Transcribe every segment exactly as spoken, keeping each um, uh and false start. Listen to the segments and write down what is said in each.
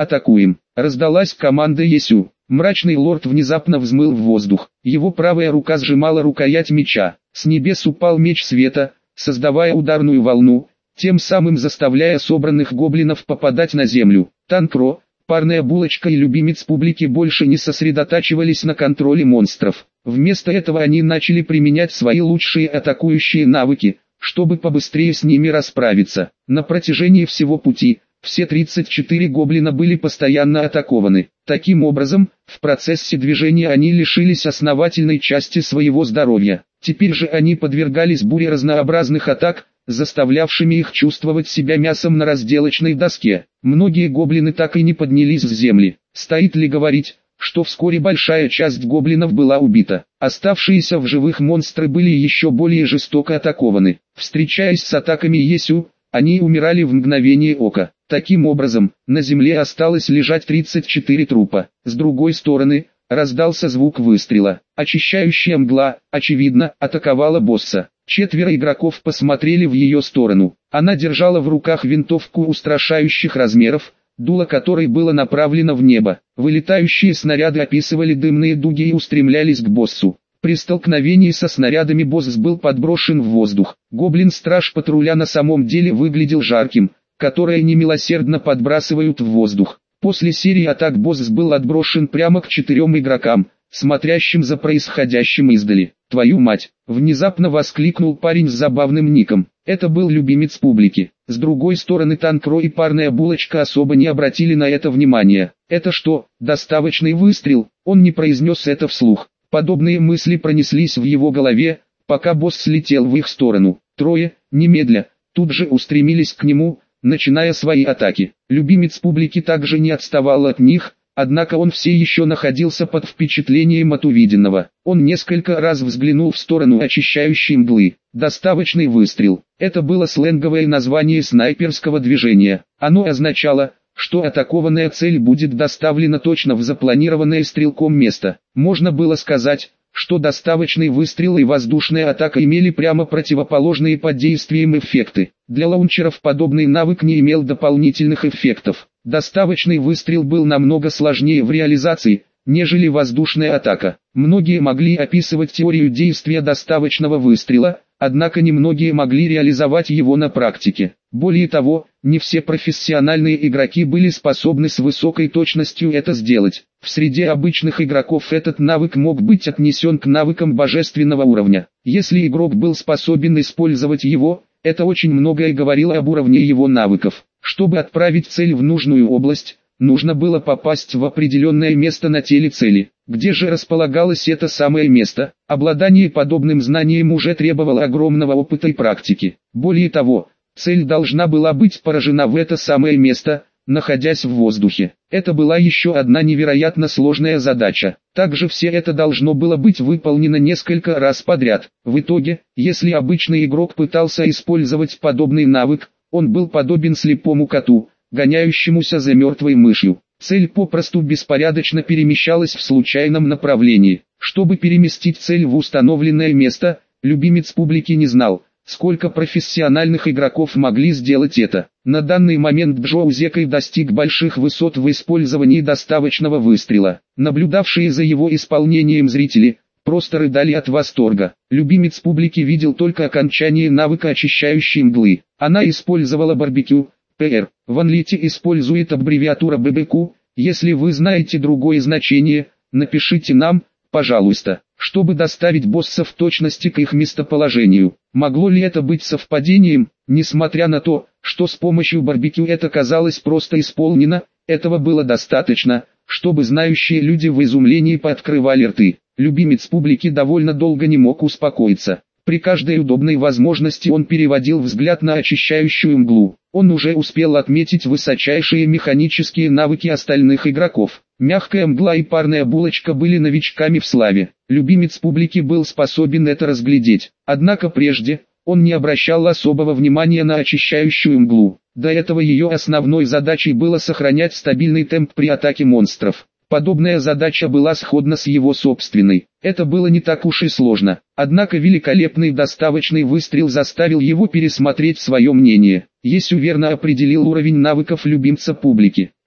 атакуем!» Раздалась команда Есю. Мрачный лорд внезапно взмыл в воздух. Его правая рука сжимала рукоять меча. С небес упал меч света, создавая ударную волну, тем самым заставляя собранных гоблинов попадать на землю. Танкро, парная булочка и любимец публики больше не сосредотачивались на контроле монстров. Вместо этого они начали применять свои лучшие атакующие навыки, чтобы побыстрее с ними расправиться. На протяжении всего пути, все тридцать четыре гоблина были постоянно атакованы. Таким образом, в процессе движения они лишились основательной части своего здоровья. Теперь же они подвергались буре разнообразных атак, заставлявшими их чувствовать себя мясом на разделочной доске. Многие гоблины так и не поднялись с земли. Стоит ли говорить, что вскоре большая часть гоблинов была убита. Оставшиеся в живых монстры были еще более жестоко атакованы. Встречаясь с атаками Есю, они умирали в мгновение ока. Таким образом, на земле осталось лежать тридцать четыре трупа. С другой стороны, раздался звук выстрела. Очищающая мгла, очевидно, атаковала босса. Четверо игроков посмотрели в ее сторону. Она держала в руках винтовку устрашающих размеров, дуло которой было направлено в небо. Вылетающие снаряды описывали дымные дуги и устремлялись к боссу. При столкновении со снарядами босс был подброшен в воздух. Гоблин-страж патруля на самом деле выглядел жарким, которые немилосердно подбрасывают в воздух. После серии атак босс был отброшен прямо к четырем игрокам, смотрящим за происходящим издали. «Твою мать!» — внезапно воскликнул парень с забавным ником. Это был любимец публики. С другой стороны, Танкро и парная булочка особо не обратили на это внимания. «Это что, доставочный выстрел?» Он не произнес это вслух. Подобные мысли пронеслись в его голове, пока босс слетел в их сторону. Трое, немедля, тут же устремились к нему, начиная свои атаки. Любимец публики также не отставал от них, однако он все еще находился под впечатлением от увиденного. Он несколько раз взглянул в сторону очищающей мглы. Доставочный выстрел. Это было сленговое название снайперского движения. Оно означало, что атакованная цель будет доставлена точно в запланированное стрелком место. Можно было сказать, что доставочный выстрел и воздушная атака имели прямо противоположные под действием эффекты. Для лаунчеров подобный навык не имел дополнительных эффектов. Доставочный выстрел был намного сложнее в реализации, нежели воздушная атака. Многие могли описывать теорию действия доставочного выстрела, однако немногие могли реализовать его на практике. Более того, не все профессиональные игроки были способны с высокой точностью это сделать. В среде обычных игроков этот навык мог быть отнесен к навыкам божественного уровня. Если игрок был способен использовать его, это очень многое говорило об уровне его навыков. Чтобы отправить цель в нужную область, нужно было попасть в определенное место на теле цели. Где же располагалось это самое место? Обладание подобным знанием уже требовало огромного опыта и практики. Более того, цель должна была быть поражена в это самое место, находясь в воздухе. Это была еще одна невероятно сложная задача. Также все это должно было быть выполнено несколько раз подряд. В итоге, если обычный игрок пытался использовать подобный навык, он был подобен слепому коту, гоняющемуся за мертвой мышью. Цель попросту беспорядочно перемещалась в случайном направлении. Чтобы переместить цель в установленное место, любимец публики не знал, сколько профессиональных игроков могли сделать это. На данный момент Джоу Зекай достиг больших высот в использовании доставочного выстрела. Наблюдавшие за его исполнением зрители просто рыдали от восторга. Любимец публики видел только окончание навыка очищающей мглы. Она использовала барбекю, ПР. В Анлите использует аббревиатура бэ бэ ку. Если вы знаете другое значение, напишите нам, пожалуйста, чтобы доставить босса в точности к их местоположению. Могло ли это быть совпадением? Несмотря на то, что с помощью барбекю это казалось просто исполнено, этого было достаточно, чтобы знающие люди в изумлении пооткрывали рты. Любимец публики довольно долго не мог успокоиться. При каждой удобной возможности он переводил взгляд на очищающую мглу. Он уже успел отметить высочайшие механические навыки остальных игроков. Мягкая мгла и парная булочка были новичками в славе. Любимец публики был способен это разглядеть. Однако прежде, он не обращал особого внимания на очищающую мглу. До этого ее основной задачей было сохранять стабильный темп при атаке монстров. Подобная задача была сходна с его собственной. Это было не так уж и сложно. Однако великолепный доставочный выстрел заставил его пересмотреть свое мнение. Есю верно определил уровень навыков любимца публики.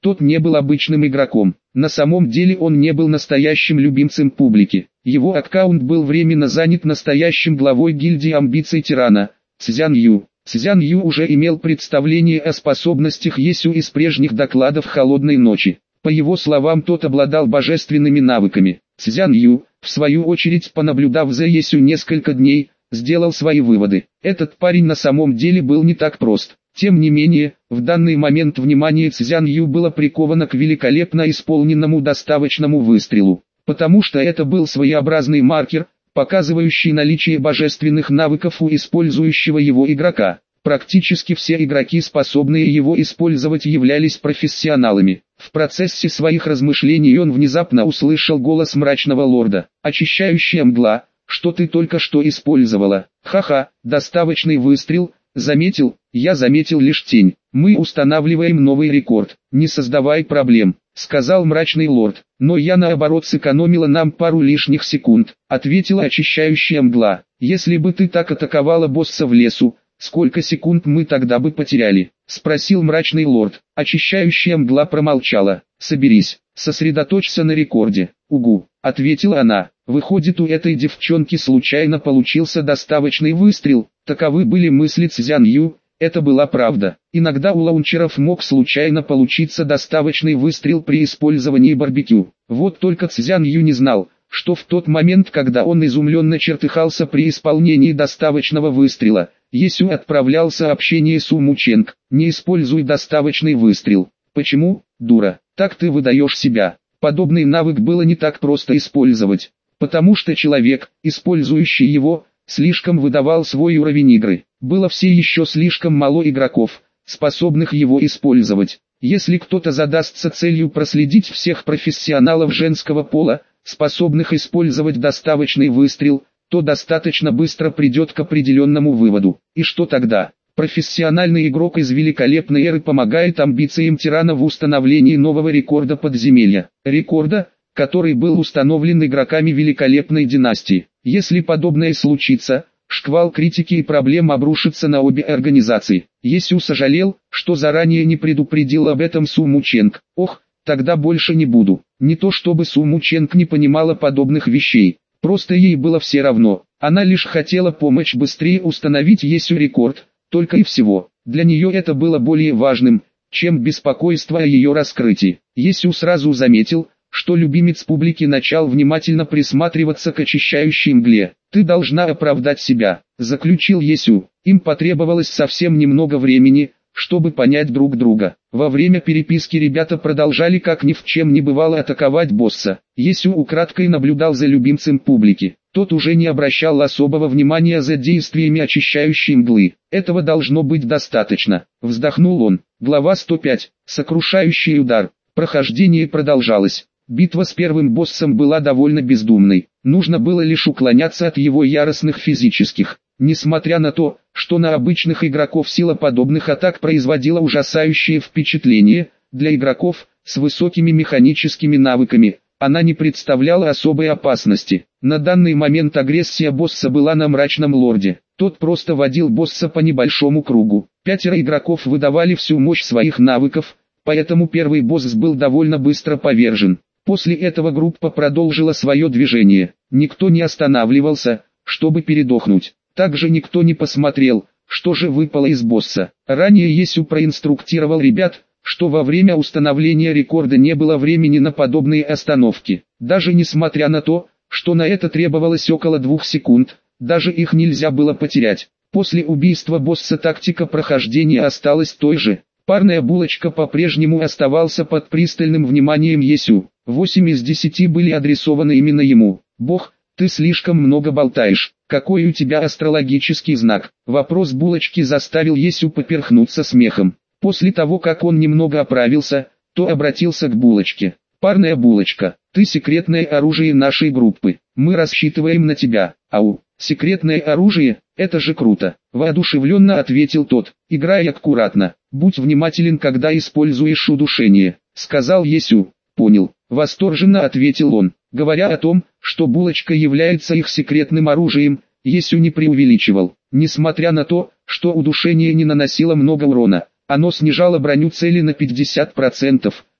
Тот не был обычным игроком. На самом деле он не был настоящим любимцем публики. Его аккаунт был временно занят настоящим главой гильдии амбиций тирана, Цзян Ю. Цзян Ю уже имел представление о способностях Есю из прежних докладов «Холодной ночи». По его словам, тот обладал божественными навыками. Цзян Ю, в свою очередь, понаблюдав за Есю несколько дней, сделал свои выводы. Этот парень на самом деле был не так прост. Тем не менее, в данный момент внимание Цзян Ю было приковано к великолепно исполненному доставочному выстрелу, потому что это был своеобразный маркер, показывающий наличие божественных навыков у использующего его игрока. Практически все игроки, способные его использовать, являлись профессионалами. В процессе своих размышлений он внезапно услышал голос мрачного лорда. «Очищающая мгла, что ты только что использовала? Ха-ха, доставочный выстрел». Заметил, я заметил лишь тень. Мы устанавливаем новый рекорд. Не создавай проблем, сказал мрачный лорд. Но я наоборот сэкономила нам пару лишних секунд, ответила очищающая мгла. Если бы ты так атаковала босса в лесу, сколько секунд мы тогда бы потеряли? Спросил мрачный лорд. Очищающая мгла промолчала. Соберись, сосредоточься на рекорде. Угу, ответила она. Выходит, у этой девчонки случайно получился доставочный выстрел. Таковы были мысли Цзян Ю, это была правда. Иногда у лаунчеров мог случайно получиться доставочный выстрел при использовании барбекю. Вот только Цзян Ю не знал, что в тот момент, когда он изумленно чертыхался при исполнении доставочного выстрела, Есю отправлял сообщение Су Мученг: «Не используй доставочный выстрел». Почему, дура, так ты выдаешь себя? Подобный навык было не так просто использовать, потому что человек, использующий его, слишком выдавал свой уровень игры. Было все еще слишком мало игроков, способных его использовать. Если кто-то задастся целью проследить всех профессионалов женского пола, способных использовать доставочный выстрел, то достаточно быстро придет к определенному выводу. И что тогда? Профессиональный игрок из великолепной эры помогает амбициям тирана в установлении нового рекорда подземелья. Рекорда, который был установлен игроками великолепной династии. Если подобное случится, шквал критики и проблем обрушится на обе организации. Есю сожалел, что заранее не предупредил об этом Су Мученг. Ох, тогда больше не буду. Не то чтобы Су Мученг не понимала подобных вещей, просто ей было все равно. Она лишь хотела помочь быстрее установить Есю рекорд, только и всего. Для нее это было более важным, чем беспокойство о ее раскрытии. Есю сразу заметил, что любимец публики начал внимательно присматриваться к очищающей мгле. «Ты должна оправдать себя», — заключил Есю. Им потребовалось совсем немного времени, чтобы понять друг друга. Во время переписки ребята продолжали как ни в чем не бывало атаковать босса. Есю украдкой наблюдал за любимцем публики. Тот уже не обращал особого внимания за действиями очищающей мглы. Этого должно быть достаточно. Вздохнул он. Глава сто пять. Сокрушающий удар. Прохождение продолжалось. Битва с первым боссом была довольно бездумной. Нужно было лишь уклоняться от его яростных физических. Несмотря на то, что на обычных игроков сила подобных атак производила ужасающее впечатление, для игроков с высокими механическими навыками она не представляла особой опасности. На данный момент агрессия босса была на мрачном лорде. Тот просто водил босса по небольшому кругу. Пятеро игроков выдавали всю мощь своих навыков, поэтому первый босс был довольно быстро повержен. После этого группа продолжила свое движение. Никто не останавливался, чтобы передохнуть. Также никто не посмотрел, что же выпало из босса. Ранее Есю проинструктировал ребят, что во время установления рекорда не было времени на подобные остановки. Даже несмотря на то, что на это требовалось около двух секунд, даже их нельзя было потерять. После убийства босса тактика прохождения осталась той же. Парная булочка по-прежнему оставался под пристальным вниманием Есю. Восемь из десяти были адресованы именно ему. «Бог, ты слишком много болтаешь. Какой у тебя астрологический знак?» Вопрос булочки заставил Есю поперхнуться смехом. После того, как он немного оправился, то обратился к булочке. «Парная булочка, ты секретное оружие нашей группы. Мы рассчитываем на тебя». «Ау, секретное оружие? Это же круто!» Воодушевленно ответил тот. «Играй аккуратно. Будь внимателен, когда используешь удушение», — сказал Есю. «Понял», — восторженно ответил он. Говоря о том, что булочка является их секретным оружием, Есю не преувеличивал. Несмотря на то, что удушение не наносило много урона, оно снижало броню цели на пятьдесят процентов,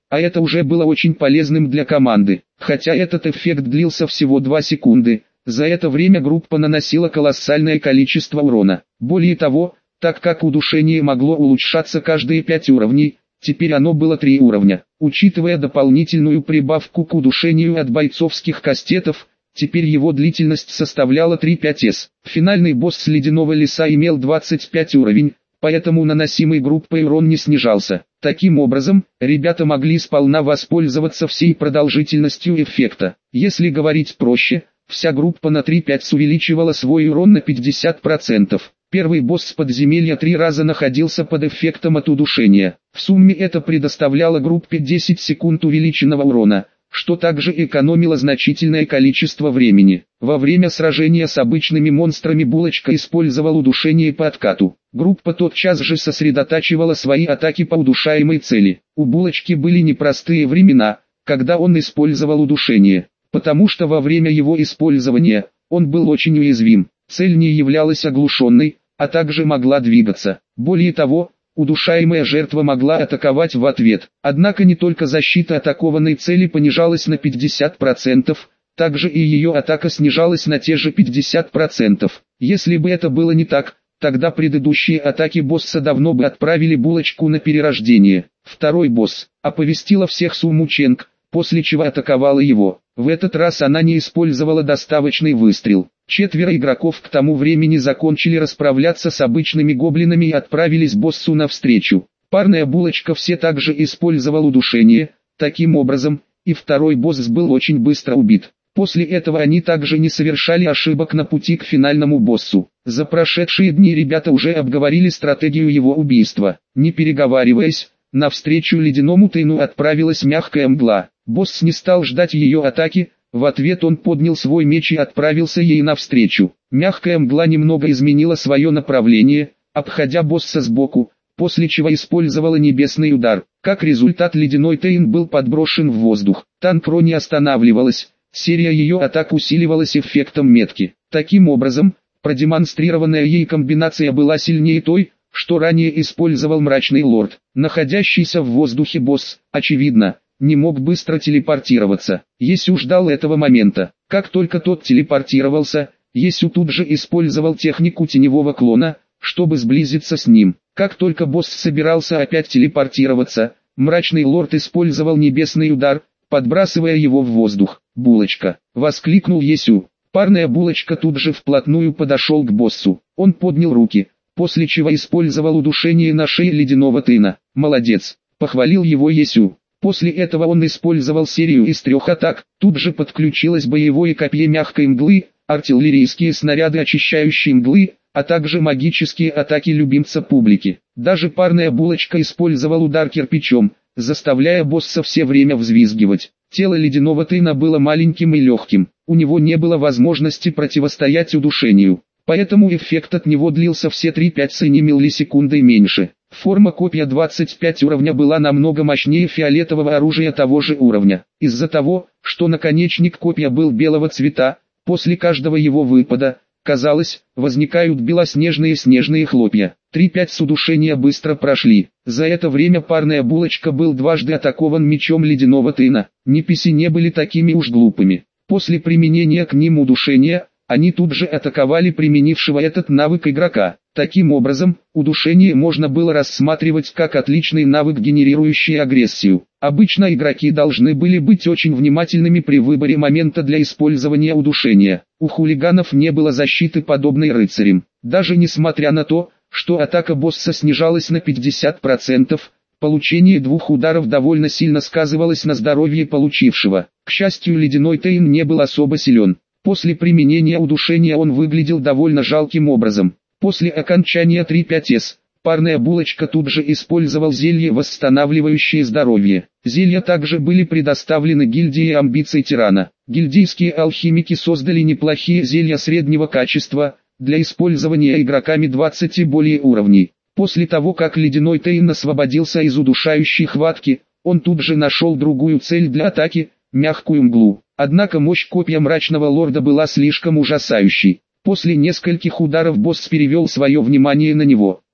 а это уже было очень полезным для команды. Хотя этот эффект длился всего две секунды, за это время группа наносила колоссальное количество урона. Более того, так как удушение могло улучшаться каждые пять уровней, теперь оно было три уровня. Учитывая дополнительную прибавку к удушению от бойцовских кастетов, теперь его длительность составляла три-пять эс. Финальный босс Ледяного леса имел двадцать пять уровень, поэтому наносимый группой урон не снижался. Таким образом, ребята могли сполна воспользоваться всей продолжительностью эффекта. Если говорить проще, вся группа на три-пять эс увеличивала свой урон на пятьдесят процентов. Первый босс подземелья три раза находился под эффектом от удушения. В сумме это предоставляло группе десять секунд увеличенного урона, что также экономило значительное количество времени. Во время сражения с обычными монстрами Булочка использовал удушение по откату. Группа тотчас же сосредотачивала свои атаки по удушаемой цели. У Булочки были непростые времена, когда он использовал удушение, потому что во время его использования он был очень уязвим. Цель не являлась оглушенной, а также могла двигаться. Более того, удушаемая жертва могла атаковать в ответ. Однако не только защита атакованной цели понижалась на пятьдесят процентов, также и ее атака снижалась на те же пятьдесят процентов. Если бы это было не так, тогда предыдущие атаки босса давно бы отправили Булочку на перерождение. Второй босс оповестила всех Суму Ченг, после чего атаковала его. В этот раз она не использовала доставочный выстрел. Четверо игроков к тому времени закончили расправляться с обычными гоблинами и отправились боссу навстречу. Парная Булочка все также использовал удушение, таким образом, и второй босс был очень быстро убит. После этого они также не совершали ошибок на пути к финальному боссу. За прошедшие дни ребята уже обговорили стратегию его убийства. Не переговариваясь, навстречу Ледяному Тыну отправилась мягкая мгла. Босс не стал ждать ее атаки, в ответ он поднял свой меч и отправился ей навстречу. Мягкая мгла немного изменила свое направление, обходя босса сбоку, после чего использовала небесный удар. Как результат, Ледяной Тейн был подброшен в воздух. Танкро не останавливалась, серия ее атак усиливалась эффектом метки. Таким образом, продемонстрированная ей комбинация была сильнее той, что ранее использовал Мрачный Лорд. Находящийся в воздухе босс, очевидно, не мог быстро телепортироваться. Есю ждал этого момента. Как только тот телепортировался, Есю тут же использовал технику теневого клона, чтобы сблизиться с ним. Как только босс собирался опять телепортироваться, Мрачный Лорд использовал небесный удар, подбрасывая его в воздух. «Булочка!» — воскликнул Есю. Парная Булочка тут же вплотную подошел к боссу. Он поднял руки, после чего использовал удушение на шее Ледяного Тына. «Молодец!» — похвалил его Есю. После этого он использовал серию из трех атак, тут же подключилось боевое копье мягкой мглы, артиллерийские снаряды очищающей мглы, а также магические атаки любимца публики. Даже парная Булочка использовал удар кирпичом, заставляя босса все время взвизгивать. Тело Ледяного Тына было маленьким и легким, у него не было возможности противостоять удушению, поэтому эффект от него длился все три-пять миллисекунды меньше. Форма копья двадцать пять уровня была намного мощнее фиолетового оружия того же уровня. Из-за того, что наконечник копья был белого цвета, после каждого его выпада, казалось, возникают белоснежные снежные хлопья. три-пять с удушения быстро прошли. За это время парная Булочка был дважды атакован мечом Ледяного Тына. Неписи не были такими уж глупыми. После применения к ним удушения, они тут же атаковали применившего этот навык игрока. Таким образом, удушение можно было рассматривать как отличный навык, генерирующий агрессию. Обычно игроки должны были быть очень внимательными при выборе момента для использования удушения. У хулиганов не было защиты, подобной рыцарям. Даже несмотря на то, что атака босса снижалась на пятьдесят процентов, получение двух ударов довольно сильно сказывалось на здоровье получившего. К счастью, Ледяной Тейн не был особо силен. После применения удушения он выглядел довольно жалким образом. После окончания три-пять эс, парная Булочка тут же использовал зелье, восстанавливающее здоровье. Зелья также были предоставлены гильдии амбиций тирана. Гильдейские алхимики создали неплохие зелья среднего качества, для использования игроками двадцати и более уровней. После того, как Ледяной Тейн освободился из удушающей хватки, он тут же нашел другую цель для атаки – мягкую мглу. Однако мощь копья Мрачного Лорда была слишком ужасающей. После нескольких ударов босс перевел свое внимание на него.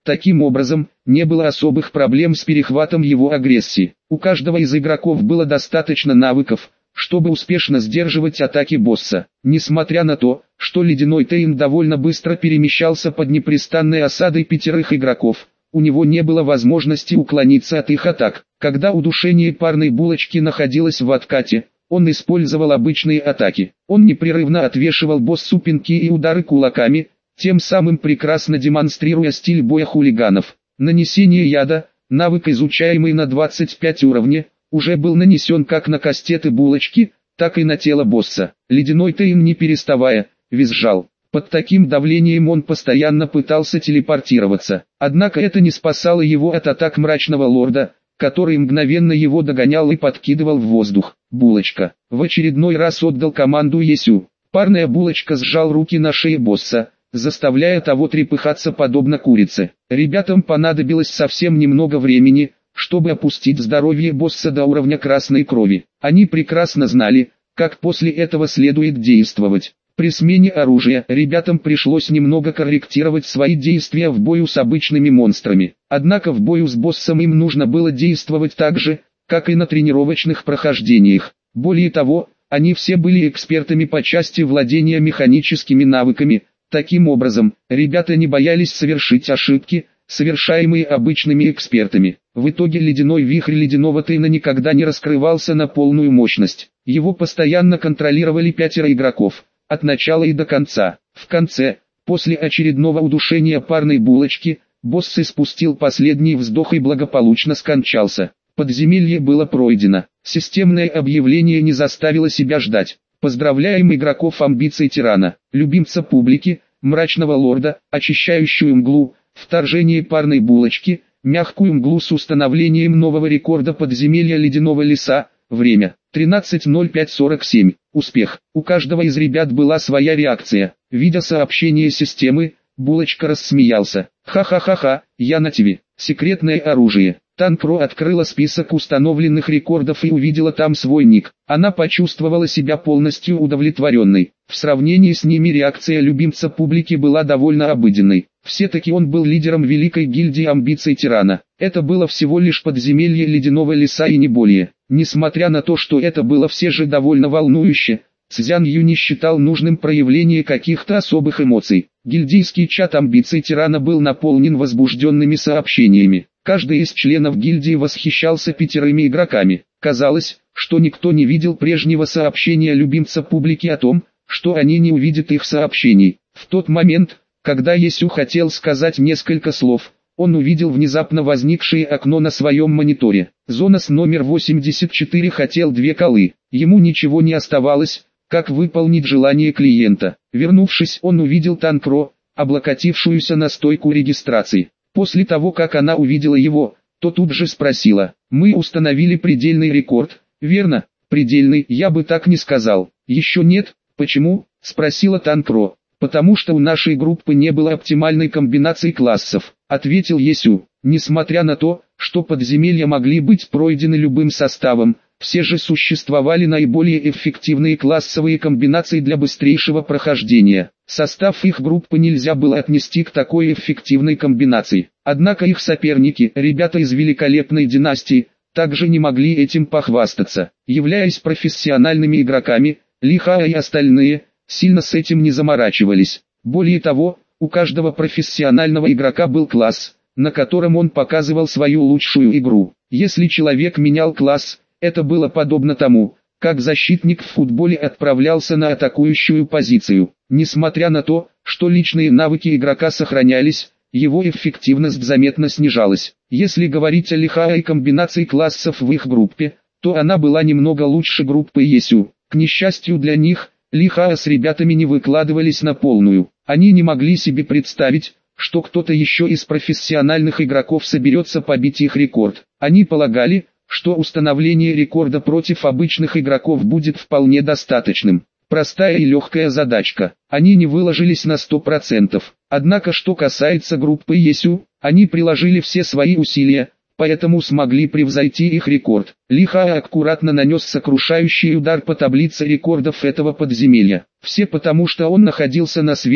Таким образом, не было особых проблем с перехватом его агрессии. У каждого из игроков было достаточно навыков, чтобы успешно сдерживать атаки босса. Несмотря на то, что Ледяной Тейн довольно быстро перемещался под непрестанной осадой пятерых игроков, у него не было возможности уклониться от их атак. Когда удушение парной булочки находилось в откате, он использовал обычные атаки. Он непрерывно отвешивал боссу пинки и удары кулаками, тем самым прекрасно демонстрируя стиль боя хулиганов. Нанесение яда, навык, изучаемый на двадцать пять уровне, уже был нанесен как на кастеты булочки, так и на тело босса. Ледяной Тейн, не переставая, визжал. Под таким давлением он постоянно пытался телепортироваться. Однако это не спасало его от атак Мрачного Лорда, который мгновенно его догонял и подкидывал в воздух. Булочка в очередной раз отдал команду Есю. Парная булочка сжал руки на шее босса, заставляя того трепыхаться подобно курице. Ребятам понадобилось совсем немного времени, чтобы опустить здоровье босса до уровня красной крови. Они прекрасно знали, как после этого следует действовать. При смене оружия ребятам пришлось немного корректировать свои действия в бою с обычными монстрами. Однако в бою с боссом им нужно было действовать так же, как и на тренировочных прохождениях. Более того, они все были экспертами по части владения механическими навыками. Таким образом, ребята не боялись совершить ошибки, совершаемые обычными экспертами. В итоге Ледяной Вихрь Ледяного Тейна никогда не раскрывался на полную мощность. Его постоянно контролировали пятеро игроков, от начала и до конца. В конце, после очередного удушения парной булочки, босс испустил последний вздох и благополучно скончался. Подземелье было пройдено. Системное объявление не заставило себя ждать. Поздравляем игроков амбиций тирана, любимца публики, Мрачного Лорда, очищающую мглу, вторжение парной булочки, мягкую мглу с установлением нового рекорда подземелья Ледяного Леса. Время тринадцать ноль пять сорок семь. Успех. У каждого из ребят была своя реакция. Видя сообщение системы, булочка рассмеялся. Ха-ха-ха-ха, я на тебе. Секретное оружие. Танпро открыла список установленных рекордов и увидела там свой ник. Она почувствовала себя полностью удовлетворенной. В сравнении с ними реакция любимца публики была довольно обыденной. Все-таки он был лидером великой гильдии амбиций тирана. Это было всего лишь подземелье Ледяного Леса и не более. Несмотря на то, что это было все же довольно волнующе, Цзян Ю не считал нужным проявление каких-то особых эмоций. Гильдийский чат амбиций тирана был наполнен возбужденными сообщениями. Каждый из членов гильдии восхищался пятерыми игроками. Казалось, что никто не видел прежнего сообщения любимца публики о том, что они не увидят их сообщений. В тот момент, когда Есю хотел сказать несколько слов, он увидел внезапно возникшее окно на своем мониторе. Зонас номер восемьдесят четыре хотел две колы. Ему ничего не оставалось, как выполнить желание клиента. Вернувшись, он увидел Танпро, облокотившуюся на стойку регистрации. После того, как она увидела его, то тут же спросила: «Мы установили предельный рекорд, верно?» «Предельный, я бы так не сказал». «Еще нет, почему?» – спросила Танпро. «Потому что у нашей группы не было оптимальной комбинации классов», – ответил Есю. Несмотря на то, что подземелья могли быть пройдены любым составом, все же существовали наиболее эффективные классовые комбинации для быстрейшего прохождения. Состав их группы нельзя было отнести к такой эффективной комбинации. Однако их соперники, ребята из великолепной династии, также не могли этим похвастаться. Являясь профессиональными игроками, Лиха и остальные сильно с этим не заморачивались. Более того, у каждого профессионального игрока был класс, на котором он показывал свою лучшую игру. Если человек менял класс, это было подобно тому, как защитник в футболе отправлялся на атакующую позицию. Несмотря на то, что личные навыки игрока сохранялись, его эффективность заметно снижалась. Если говорить о Лиха и комбинации классов в их группе, то она была немного лучше группы Есю. К несчастью для них, Лиха с ребятами не выкладывались на полную. Они не могли себе представить, что кто-то еще из профессиональных игроков соберется побить их рекорд. Они полагали, что установление рекорда против обычных игроков будет вполне достаточным. Простая и легкая задачка. Они не выложились на сто процентов. Однако что касается группы Есю, они приложили все свои усилия, поэтому смогли превзойти их рекорд. Лиха аккуратно нанес сокрушающий удар по таблице рекордов этого подземелья. Все потому, что он находился на свету,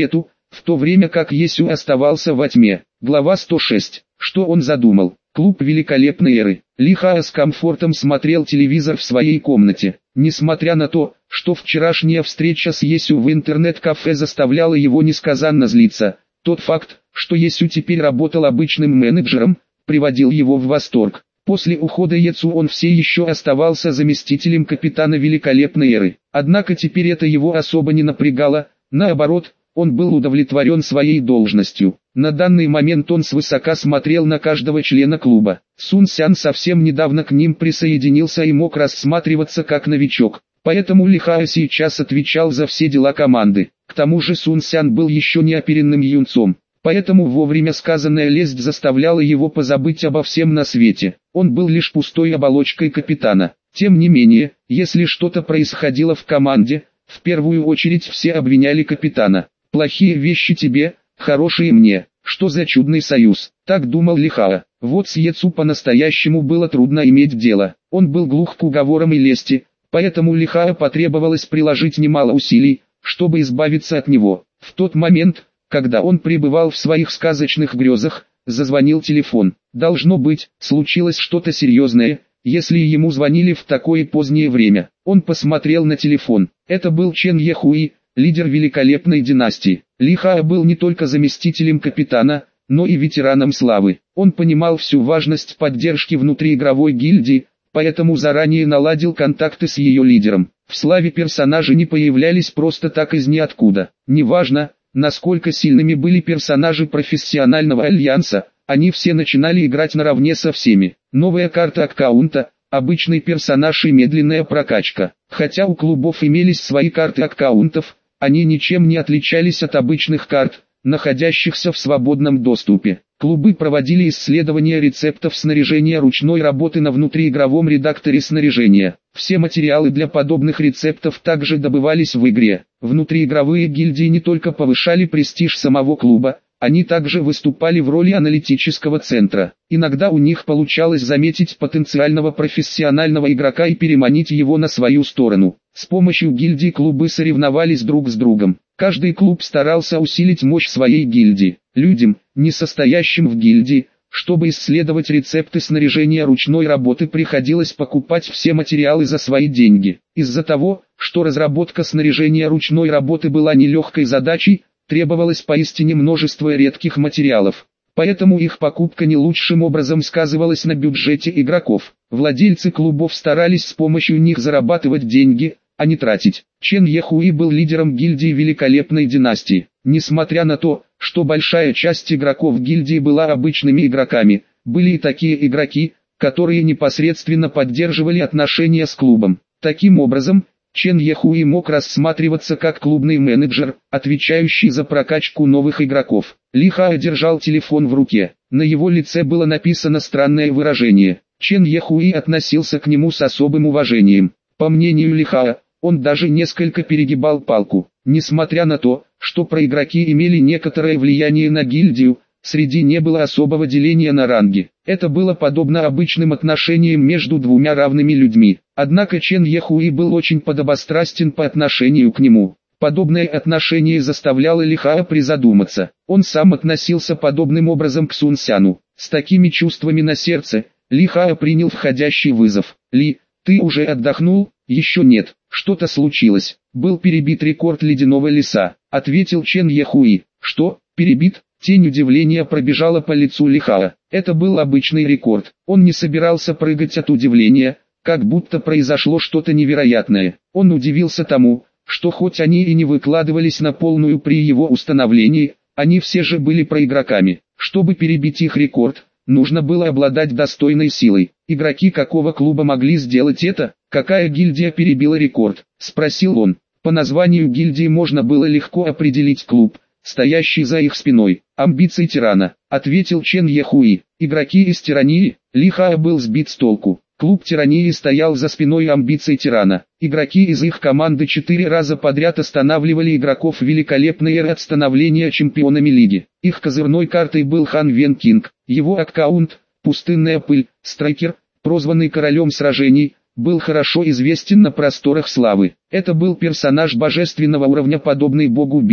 в то время как Есю оставался во тьме. Глава сто шесть. Что он задумал? Клуб великолепной эры. Ли Хао с комфортом смотрел телевизор в своей комнате. Несмотря на то, что вчерашняя встреча с Есю в интернет-кафе заставляла его несказанно злиться, тот факт, что Есю теперь работал обычным менеджером, приводил его в восторг. После ухода Ецу он все еще оставался заместителем капитана великолепной эры. Однако теперь это его особо не напрягало, наоборот, он был удовлетворен своей должностью. На данный момент он свысока смотрел на каждого члена клуба. Сун Сян совсем недавно к ним присоединился и мог рассматриваться как новичок, поэтому Ли Хао сейчас отвечал за все дела команды. К тому же Сун Сян был еще не оперенным юнцом, поэтому вовремя сказанная лесть заставляла его позабыть обо всем на свете. Он был лишь пустой оболочкой капитана. Тем не менее, если что-то происходило в команде, в первую очередь все обвиняли капитана. «Плохие вещи тебе, хорошие мне, что за чудный союз», — так думал Ли Хао. Вот с Ецу по-настоящему было трудно иметь дело. Он был глух к уговорам и лести, поэтому Ли Хао потребовалось приложить немало усилий, чтобы избавиться от него. В тот момент, когда он пребывал в своих сказочных грезах, зазвонил телефон. Должно быть, случилось что-то серьезное, если ему звонили в такое позднее время. Он посмотрел на телефон. Это был Чен Ехуи, лидер великолепной династии. Ли Хао был не только заместителем капитана, но и ветераном славы. Он понимал всю важность поддержки внутриигровой гильдии, поэтому заранее наладил контакты с ее лидером. В славе персонажи не появлялись просто так из ниоткуда. Неважно, насколько сильными были персонажи профессионального альянса, они все начинали играть наравне со всеми. Новая карта аккаунта, обычный персонаж и медленная прокачка. Хотя у клубов имелись свои карты аккаунтов, они ничем не отличались от обычных карт, находящихся в свободном доступе. Клубы проводили исследования рецептов снаряжения ручной работы на внутриигровом редакторе снаряжения. Все материалы для подобных рецептов также добывались в игре. Внутриигровые гильдии не только повышали престиж самого клуба, они также выступали в роли аналитического центра. Иногда у них получалось заметить потенциального профессионального игрока и переманить его на свою сторону. С помощью гильдии клубы соревновались друг с другом. Каждый клуб старался усилить мощь своей гильдии. Людям, не состоящим в гильдии, чтобы исследовать рецепты снаряжения ручной работы, приходилось покупать все материалы за свои деньги. Из-за того, что разработка снаряжения ручной работы была нелегкой задачей, требовалось поистине множество редких материалов. Поэтому их покупка не лучшим образом сказывалась на бюджете игроков. Владельцы клубов старались с помощью них зарабатывать деньги, а не тратить. Чен Ехуи был лидером гильдии великолепной династии. Несмотря на то, что большая часть игроков гильдии была обычными игроками, были и такие игроки, которые непосредственно поддерживали отношения с клубом. Таким образом, Чен Ехуи мог рассматриваться как клубный менеджер, отвечающий за прокачку новых игроков. Ли Хао держал телефон в руке. На его лице было написано странное выражение. Чен Ехуи относился к нему с особым уважением. По мнению Ли Хао, он даже несколько перегибал палку. Несмотря на то, что проигроки имели некоторое влияние на гильдию, среди не было особого деления на ранги. Это было подобно обычным отношениям между двумя равными людьми. Однако Чен Ехуи был очень подобострастен по отношению к нему. Подобное отношение заставляло Ли Хао призадуматься. Он сам относился подобным образом к Сун Сяну. С такими чувствами на сердце, Ли Хао принял входящий вызов. «Ли, ты уже отдохнул?» «Еще нет. Что-то случилось. Был перебит рекорд ледяного леса», — ответил Чен Ехуи. «Что, перебит?» Тень удивления пробежала по лицу Ли Хао. Это был обычный рекорд. Он не собирался прыгать от удивления, как будто произошло что-то невероятное. Он удивился тому, что хоть они и не выкладывались на полную при его установлении, они все же были проигроками. Чтобы перебить их рекорд, нужно было обладать достойной силой. Игроки какого клуба могли сделать это? «Какая гильдия перебила рекорд?» – спросил он. По названию гильдии можно было легко определить клуб, стоящий за их спиной. «Амбиции тирана», — ответил Чен Ехуи. «Игроки из тирании?» Ли Хао был сбит с толку. Клуб тирании стоял за спиной амбиций тирана. Игроки из их команды четыре раза подряд останавливали игроков великолепной эры от становления чемпионами лиги. Их козырной картой был Хан Вен Кинг. Его аккаунт, «Пустынная пыль», страйкер, прозванный королем сражений, был хорошо известен на просторах славы. Это был персонаж божественного уровня, подобный богу битв.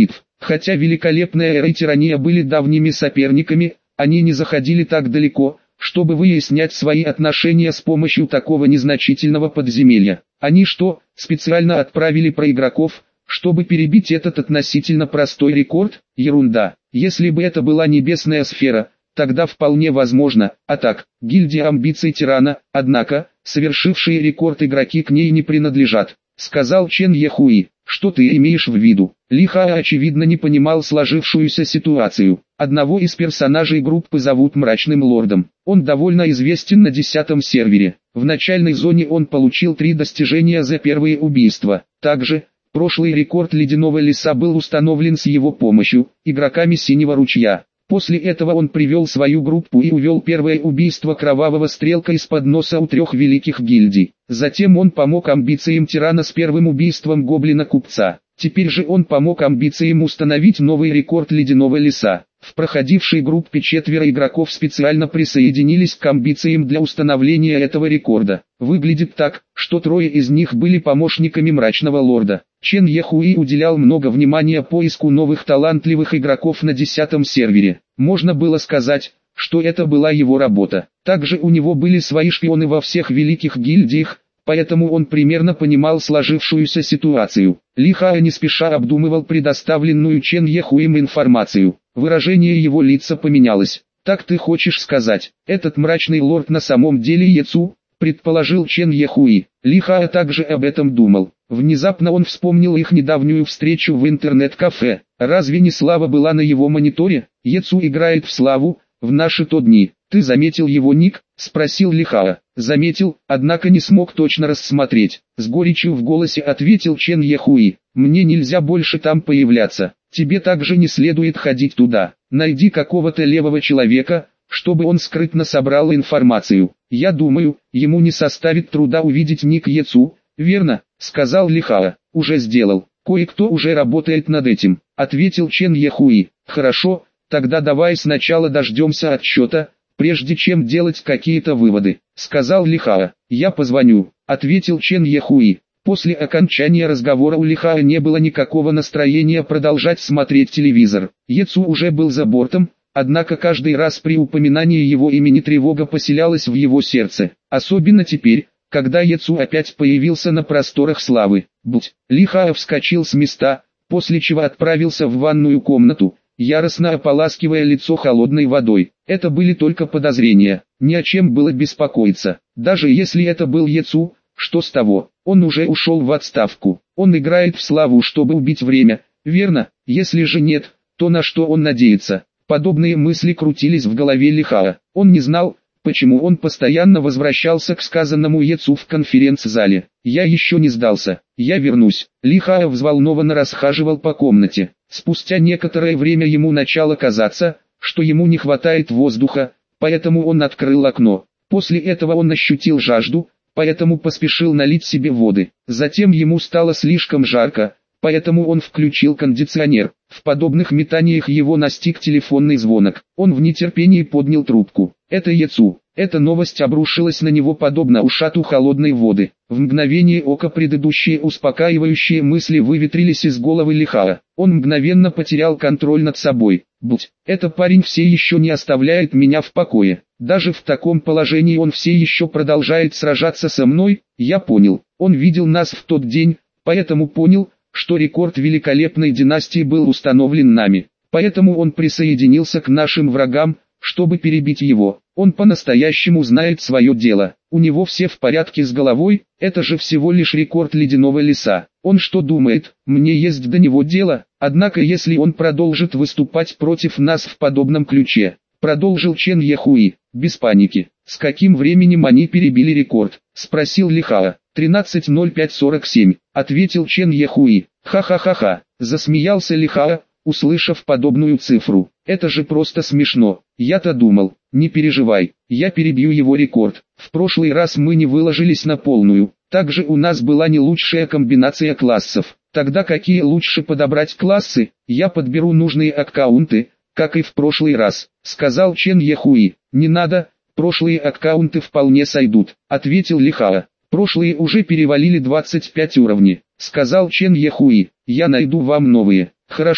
Хотя Великолепная Эра и Тирания были давними соперниками, они не заходили так далеко, чтобы выяснять свои отношения с помощью такого незначительного подземелья. Они что, специально отправили про игроков, чтобы перебить этот относительно простой рекорд? Ерунда. Если бы это была небесная сфера, тогда вполне возможно, а так, гильдия амбиций тирана, однако, совершившие рекорд игроки к ней не принадлежат, сказал Чен Ехуи. Что ты имеешь в виду? Ли Хао очевидно не понимал сложившуюся ситуацию. Одного из персонажей группы зовут Мрачным Лордом. Он довольно известен на десятом сервере. В начальной зоне он получил три достижения за первые убийства. Также, прошлый рекорд Ледяного Леса был установлен с его помощью, игроками Синего Ручья. После этого он привел свою группу и увел первое убийство Кровавого Стрелка из-под носа у трех великих гильдий. Затем он помог амбициям тирана с первым убийством Гоблина-купца. Теперь же он помог амбициям установить новый рекорд Ледяного Леса. В проходившей группе четверо игроков специально присоединились к амбициям для установления этого рекорда. Выглядит так, что трое из них были помощниками Мрачного Лорда. Чен Ехуи уделял много внимания поиску новых талантливых игроков на десятом сервере. Можно было сказать, что это была его работа. Также у него были свои шпионы во всех великих гильдиях, поэтому он примерно понимал сложившуюся ситуацию. Ли Хао не спеша обдумывал предоставленную Чен Ехуим информацию. Выражение его лица поменялось. «Так ты хочешь сказать, этот Мрачный Лорд на самом деле Ецу?» — предположил Чен Ехуи. Ли Хао также об этом думал. Внезапно он вспомнил их недавнюю встречу в интернет-кафе. Разве не Слава была на его мониторе? Ецу играет в Славу, в наши-то дни. Ты заметил его ник? Спросил Ли Хао. Заметил, однако не смог точно рассмотреть. С горечью в голосе ответил Чен Ехуи. Мне нельзя больше там появляться. Тебе также не следует ходить туда. Найди какого-то левого человека, чтобы он скрытно собрал информацию. Я думаю, ему не составит труда увидеть ник Ецу. «Верно», — сказал Ли Хао. «Уже сделал. Кое-кто уже работает над этим», — ответил Чен Ехуи. «Хорошо, тогда давай сначала дождемся отчета, прежде чем делать какие-то выводы», — сказал Ли Хао. «Я позвоню», — ответил Чен Ехуи. После окончания разговора у Ли Хао не было никакого настроения продолжать смотреть телевизор. Ецу уже был за бортом, однако каждый раз при упоминании его имени тревога поселялась в его сердце. Особенно теперь, когда Ецу опять появился на просторах славы. Будь. Ли Хао вскочил с места, после чего отправился в ванную комнату, яростно ополаскивая лицо холодной водой. Это были только подозрения, ни о чем было беспокоиться. Даже если это был Ецу, что с того? Он уже ушел в отставку. Он играет в славу, чтобы убить время, верно? Если же нет, то на что он надеется? Подобные мысли крутились в голове Ли Хао. Он не знал, почему он постоянно возвращался к сказанному Ецу в конференц-зале. «Я еще не сдался, я вернусь». Ли Хао взволнованно расхаживал по комнате. Спустя некоторое время ему начало казаться, что ему не хватает воздуха, поэтому он открыл окно. После этого он ощутил жажду, поэтому поспешил налить себе воды. Затем ему стало слишком жарко, поэтому он включил кондиционер. В подобных метаниях его настиг телефонный звонок. Он в нетерпении поднял трубку. Это Ецу. Эта новость обрушилась на него подобно ушату холодной воды. В мгновение ока предыдущие успокаивающие мысли выветрились из головы Ли Хао. Он мгновенно потерял контроль над собой. Будь, этот парень все еще не оставляет меня в покое. Даже в таком положении он все еще продолжает сражаться со мной. Я понял, он видел нас в тот день, поэтому понял, что рекорд великолепной династии был установлен нами. Поэтому он присоединился к нашим врагам, чтобы перебить его. Он по-настоящему знает свое дело. У него все в порядке с головой, это же всего лишь рекорд Ледяного Леса. Он что думает, мне есть до него дело? Однако если он продолжит выступать против нас в подобном ключе, продолжил Чен Ехуи, без паники. С каким временем они перебили рекорд? Спросил Ли Хао. тринадцать ноль пять сорок семь, ответил Чен Ехуи. Ха-ха-ха-ха, засмеялся Ли Хао, услышав подобную цифру. Это же просто смешно. Я-то думал, не переживай, я перебью его рекорд. В прошлый раз мы не выложились на полную. Также у нас была не лучшая комбинация классов. Тогда какие лучше подобрать классы? Я подберу нужные аккаунты, как и в прошлый раз, сказал Чен Ехуи. Не надо, прошлые аккаунты вполне сойдут, ответил Ли Хао. Прошлые уже перевалили двадцать пять уровней, сказал Чен Ехуи. Я найду вам новые. Хорошо,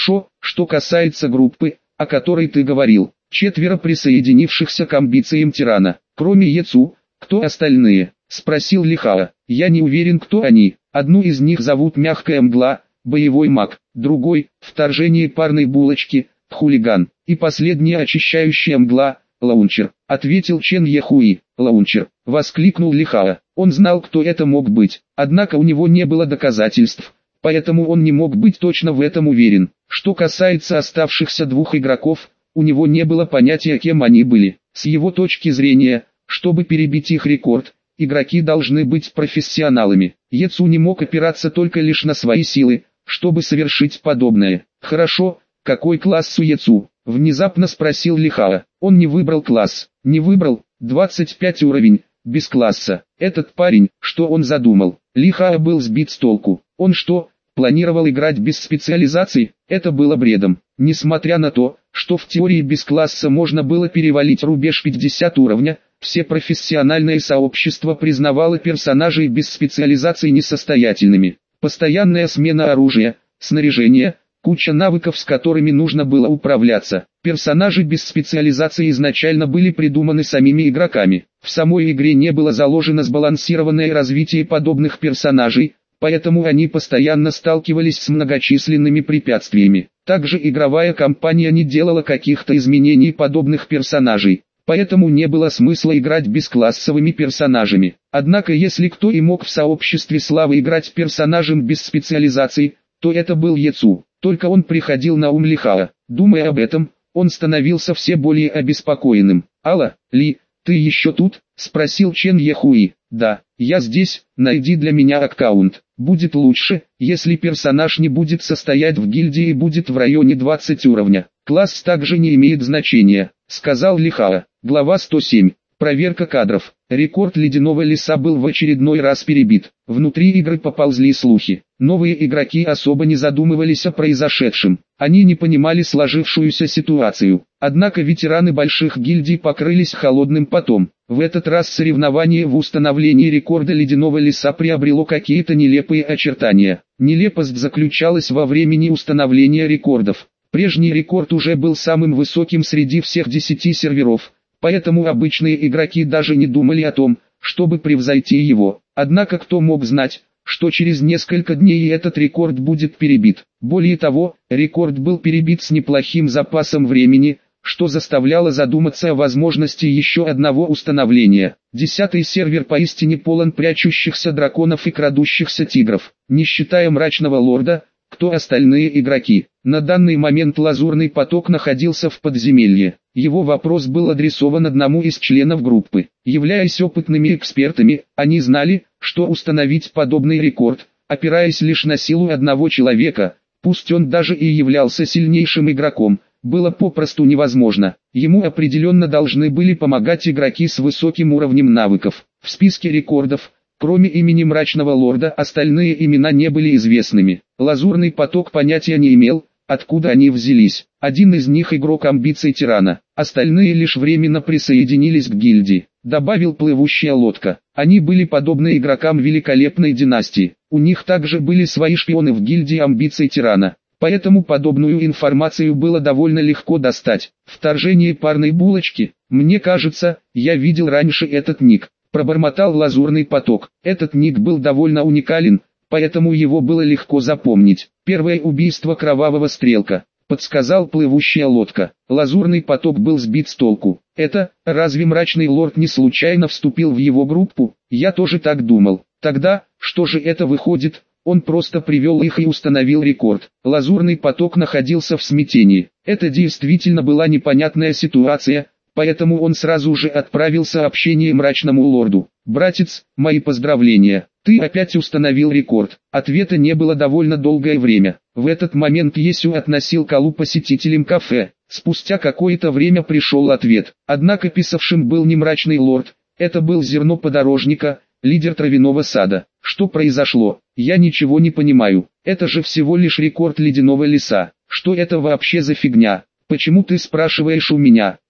Что касается группы, о которой ты говорил, четверо присоединившихся к амбициям тирана, кроме Яцу, кто остальные? Спросил Лихао. Я не уверен, кто они. Одну из них зовут Мягкая Мгла, боевой маг, другой – Вторжение парной булочки, хулиган, и последняя Очищающая Мгла, Лаунчер, ответил Чен Яхуи. Лаунчер, воскликнул Лихао. Он знал, кто это мог быть, однако у него не было доказательств, поэтому он не мог быть точно в этом уверен. Что касается оставшихся двух игроков, у него не было понятия, кем они были. С его точки зрения, чтобы перебить их рекорд, игроки должны быть профессионалами. Яцу не мог опираться только лишь на свои силы, чтобы совершить подобное. Хорошо, какой класс у Яцу? Внезапно спросил Лихао. Он не выбрал класс. Не выбрал, двадцать пять уровень, без класса. Этот парень, что он задумал? Лихао был сбит с толку. Он что, планировал играть без специализации? Это было бредом. Несмотря на то, что в теории без класса можно было перевалить рубеж пятьдесят уровня, все профессиональное сообщество признавало персонажей без специализации несостоятельными. Постоянная смена оружия, снаряжения, куча навыков, с которыми нужно было управляться. Персонажи без специализации изначально были придуманы самими игроками. В самой игре не было заложено сбалансированное развитие подобных персонажей, поэтому они постоянно сталкивались с многочисленными препятствиями. Также игровая компания не делала каких-то изменений подобных персонажей, поэтому не было смысла играть бесклассовыми персонажами. Однако если кто и мог в сообществе славы играть персонажем без специализации, то это был Яцу. Только он приходил на ум Лихао. Думая об этом, он становился все более обеспокоенным. «Алло, Ли, ты еще тут?» – спросил Чен Яхуи. «Да, я здесь, найди для меня аккаунт. Будет лучше, если персонаж не будет состоять в гильдии и будет в районе двадцать уровня. Класс также не имеет значения», – сказал Лихао. Глава сто семь. Проверка кадров. Рекорд Ледяного Леса был в очередной раз перебит. Внутри игры поползли слухи. Новые игроки особо не задумывались о произошедшем. Они не понимали сложившуюся ситуацию. Однако ветераны больших гильдий покрылись холодным потом. В этот раз соревнование в установлении рекорда Ледяного Леса приобрело какие-то нелепые очертания. Нелепость заключалась во времени установления рекордов. Прежний рекорд уже был самым высоким среди всех десяти серверов. Поэтому обычные игроки даже не думали о том, чтобы превзойти его. Однако кто мог знать, что через несколько дней этот рекорд будет перебит. Более того, рекорд был перебит с неплохим запасом времени, что заставляло задуматься о возможности еще одного установления. Десятый сервер поистине полон прячущихся драконов и крадущихся тигров. Не считая Мрачного Лорда, кто остальные игроки? На данный момент Лазурный Поток находился в подземелье. Его вопрос был адресован одному из членов группы. Являясь опытными экспертами, они знали, что установить подобный рекорд, опираясь лишь на силу одного человека, пусть он даже и являлся сильнейшим игроком, было попросту невозможно. Ему определенно должны были помогать игроки с высоким уровнем навыков. В списке рекордов, кроме имени Мрачного Лорда, остальные имена не были известными. Лазурный Поток понятия не имел, откуда они взялись. Один из них игрок амбиций тирана, остальные лишь временно присоединились к гильдии, добавил Плывущая Лодка. Они были подобны игрокам великолепной династии. У них также были свои шпионы в гильдии амбиций тирана. Поэтому подобную информацию было довольно легко достать. Вторжение парной булочки. Мне кажется, я видел раньше этот ник. Пробормотал Лазурный Поток. Этот ник был довольно уникален, поэтому его было легко запомнить. Первое убийство Кровавого Стрелка, подсказал Плывущая Лодка. Лазурный Поток был сбит с толку. Это, разве Мрачный Лорд не случайно вступил в его группу? Я тоже так думал. Тогда, что же это выходит? Он просто привел их и установил рекорд. Лазурный Поток находился в смятении. Это действительно была непонятная ситуация, поэтому он сразу же отправил сообщение Мрачному Лорду. «Братец, мои поздравления, ты опять установил рекорд». Ответа не было довольно долгое время. В этот момент Есю относил колу посетителям кафе. Спустя какое-то время пришел ответ. Однако писавшим был не Мрачный Лорд, это был Зерно Подорожника, лидер Травяного Сада. Что произошло? Я ничего не понимаю. Это же всего лишь рекорд Ледяного Леса. Что это вообще за фигня? Почему ты спрашиваешь у меня?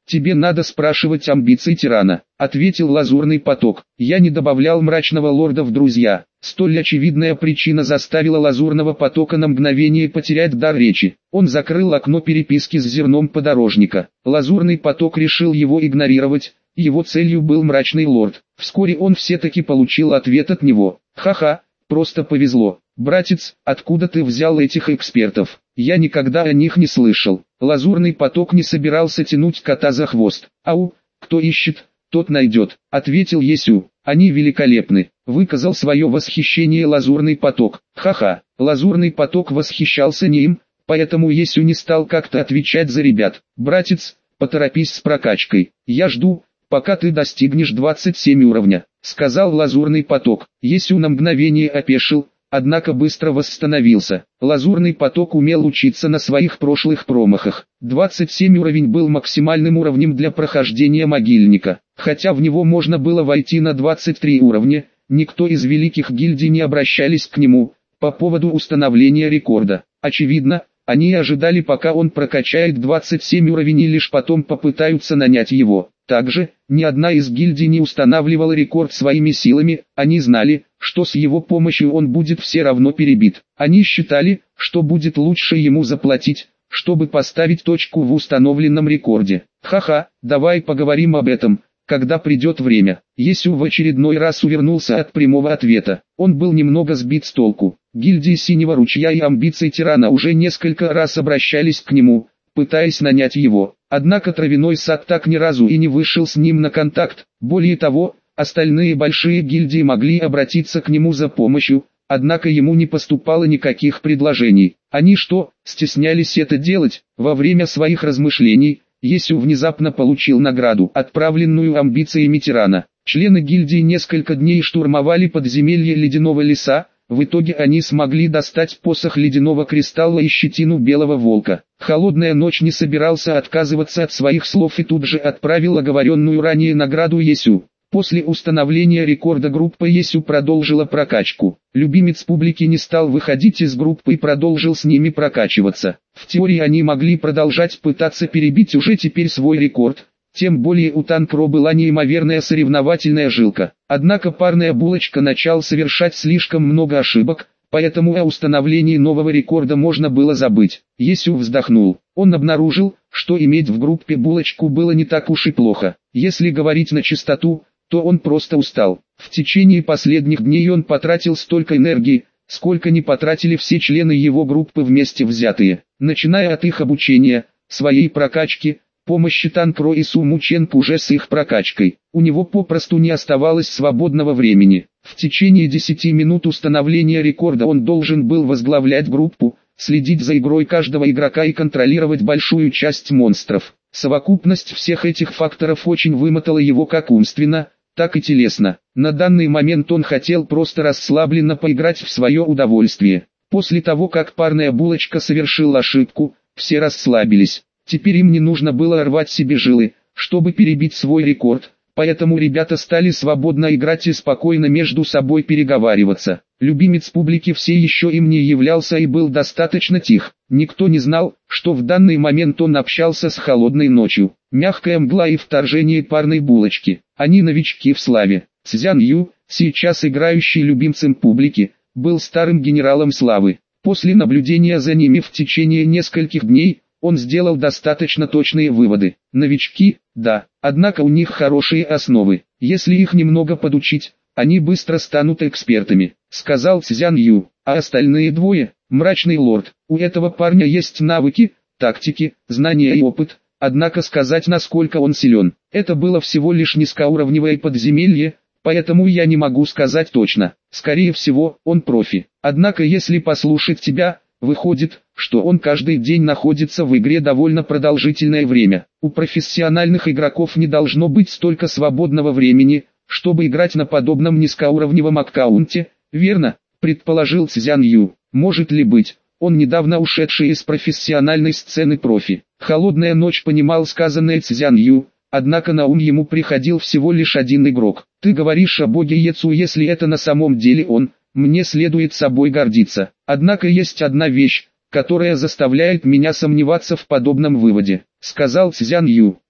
тебе надо спрашивать амбиции тирана, ответил Лазурный поток. Я не добавлял мрачного лорда в друзья. Столь очевидная причина заставила Лазурного потока на мгновение потерять дар речи. Он закрыл окно переписки с зерном подорожника. Лазурный поток решил его игнорировать, его целью был мрачный лорд. Вскоре он все-таки получил ответ от него. Ха-ха, просто повезло. Братец, откуда ты взял этих экспертов? Я никогда о них не слышал. Лазурный поток не собирался тянуть кота за хвост. Ау, кто ищет, тот найдет, ответил Есю. Они великолепны, выказал свое восхищение Лазурный поток. Ха-ха, Лазурный поток восхищался не им, поэтому Есю не стал как-то отвечать за ребят. Братец, поторопись с прокачкой, я жду, пока ты достигнешь двадцать семь уровня, сказал Лазурный поток. Есю на мгновение опешил, однако быстро восстановился. Лазурный поток умел учиться на своих прошлых промахах. двадцать семь уровень был максимальным уровнем для прохождения могильника. Хотя в него можно было войти на двадцать три уровня, никто из великих гильдий не обращались к нему по поводу установления рекорда. Очевидно, они ожидали, пока он прокачает двадцать семь уровень, и лишь потом попытаются нанять его. Также, ни одна из гильдий не устанавливала рекорд своими силами, они знали, что с его помощью он будет все равно перебит. Они считали, что будет лучше ему заплатить, чтобы поставить точку в установленном рекорде. Ха-ха, давай поговорим об этом, когда придет время. Есю в очередной раз увернулся от прямого ответа. Он был немного сбит с толку. Гильдии Синего Ручья и амбиции тирана уже несколько раз обращались к нему, пытаясь нанять его. Однако Травяной Сад так ни разу и не вышел с ним на контакт. Более того, остальные большие гильдии могли обратиться к нему за помощью, однако ему не поступало никаких предложений. Они что, стеснялись это делать? Во время своих размышлений, Есю внезапно получил награду, отправленную амбициями тирана. Члены гильдии несколько дней штурмовали подземелье Ледяного Леса. В итоге они смогли достать посох Ледяного Кристалла и щетину Белого Волка. Холодная Ночь не собирался отказываться от своих слов и тут же отправил оговоренную ранее награду Есю. После установления рекорда группа Есю продолжила прокачку. Любимец публики не стал выходить из группы и продолжил с ними прокачиваться. В теории они могли продолжать пытаться перебить уже теперь свой рекорд. Тем более у Танкро была неимоверная соревновательная жилка. Однако парная булочка начал совершать слишком много ошибок, поэтому о установлении нового рекорда можно было забыть. Есю вздохнул. Он обнаружил, что иметь в группе булочку было не так уж и плохо. Если говорить на чистоту, то он просто устал. В течение последних дней он потратил столько энергии, сколько не потратили все члены его группы вместе взятые. Начиная от их обучения, своей прокачки, помощи Танкро и Сумученко уже с их прокачкой. У него попросту не оставалось свободного времени. В течение десяти минут установления рекорда он должен был возглавлять группу, следить за игрой каждого игрока и контролировать большую часть монстров. Совокупность всех этих факторов очень вымотала его как умственно, так и телесно. На данный момент он хотел просто расслабленно поиграть в свое удовольствие. После того, как парная булочка совершила ошибку, все расслабились. Теперь им не нужно было рвать себе жилы, чтобы перебить свой рекорд, поэтому ребята стали свободно играть и спокойно между собой переговариваться. Любимец публики все еще им не являлся и был достаточно тих. Никто не знал, что в данный момент он общался с Холодной Ночью. Мягкая мгла и вторжение парной булочки. Они новички в славе. Цзян Ю, сейчас играющий любимцем публики, был старым генералом славы. После наблюдения за ними в течение нескольких дней, он сделал достаточно точные выводы. Новички, да, однако у них хорошие основы. Если их немного подучить, они быстро станут экспертами, сказал Цзян Ю. А остальные двое, мрачный лорд, у этого парня есть навыки, тактики, знания и опыт, однако сказать, насколько он силен, это было всего лишь низкоуровневое подземелье, поэтому я не могу сказать точно. Скорее всего, он профи. Однако если послушать тебя, выходит, что он каждый день находится в игре довольно продолжительное время. У профессиональных игроков не должно быть столько свободного времени, чтобы играть на подобном низкоуровневом аккаунте, верно? Предположил Цзян Ю. Может ли быть, он недавно ушедший из профессиональной сцены профи. Холодная Ночь понимал сказанное Цзян Ю, однако на ум ему приходил всего лишь один игрок. Ты говоришь о боге Ецу, если это на самом деле он, мне следует собой гордиться. Однако есть одна вещь, которая заставляет меня сомневаться в подобном выводе, сказал Цзян Ю.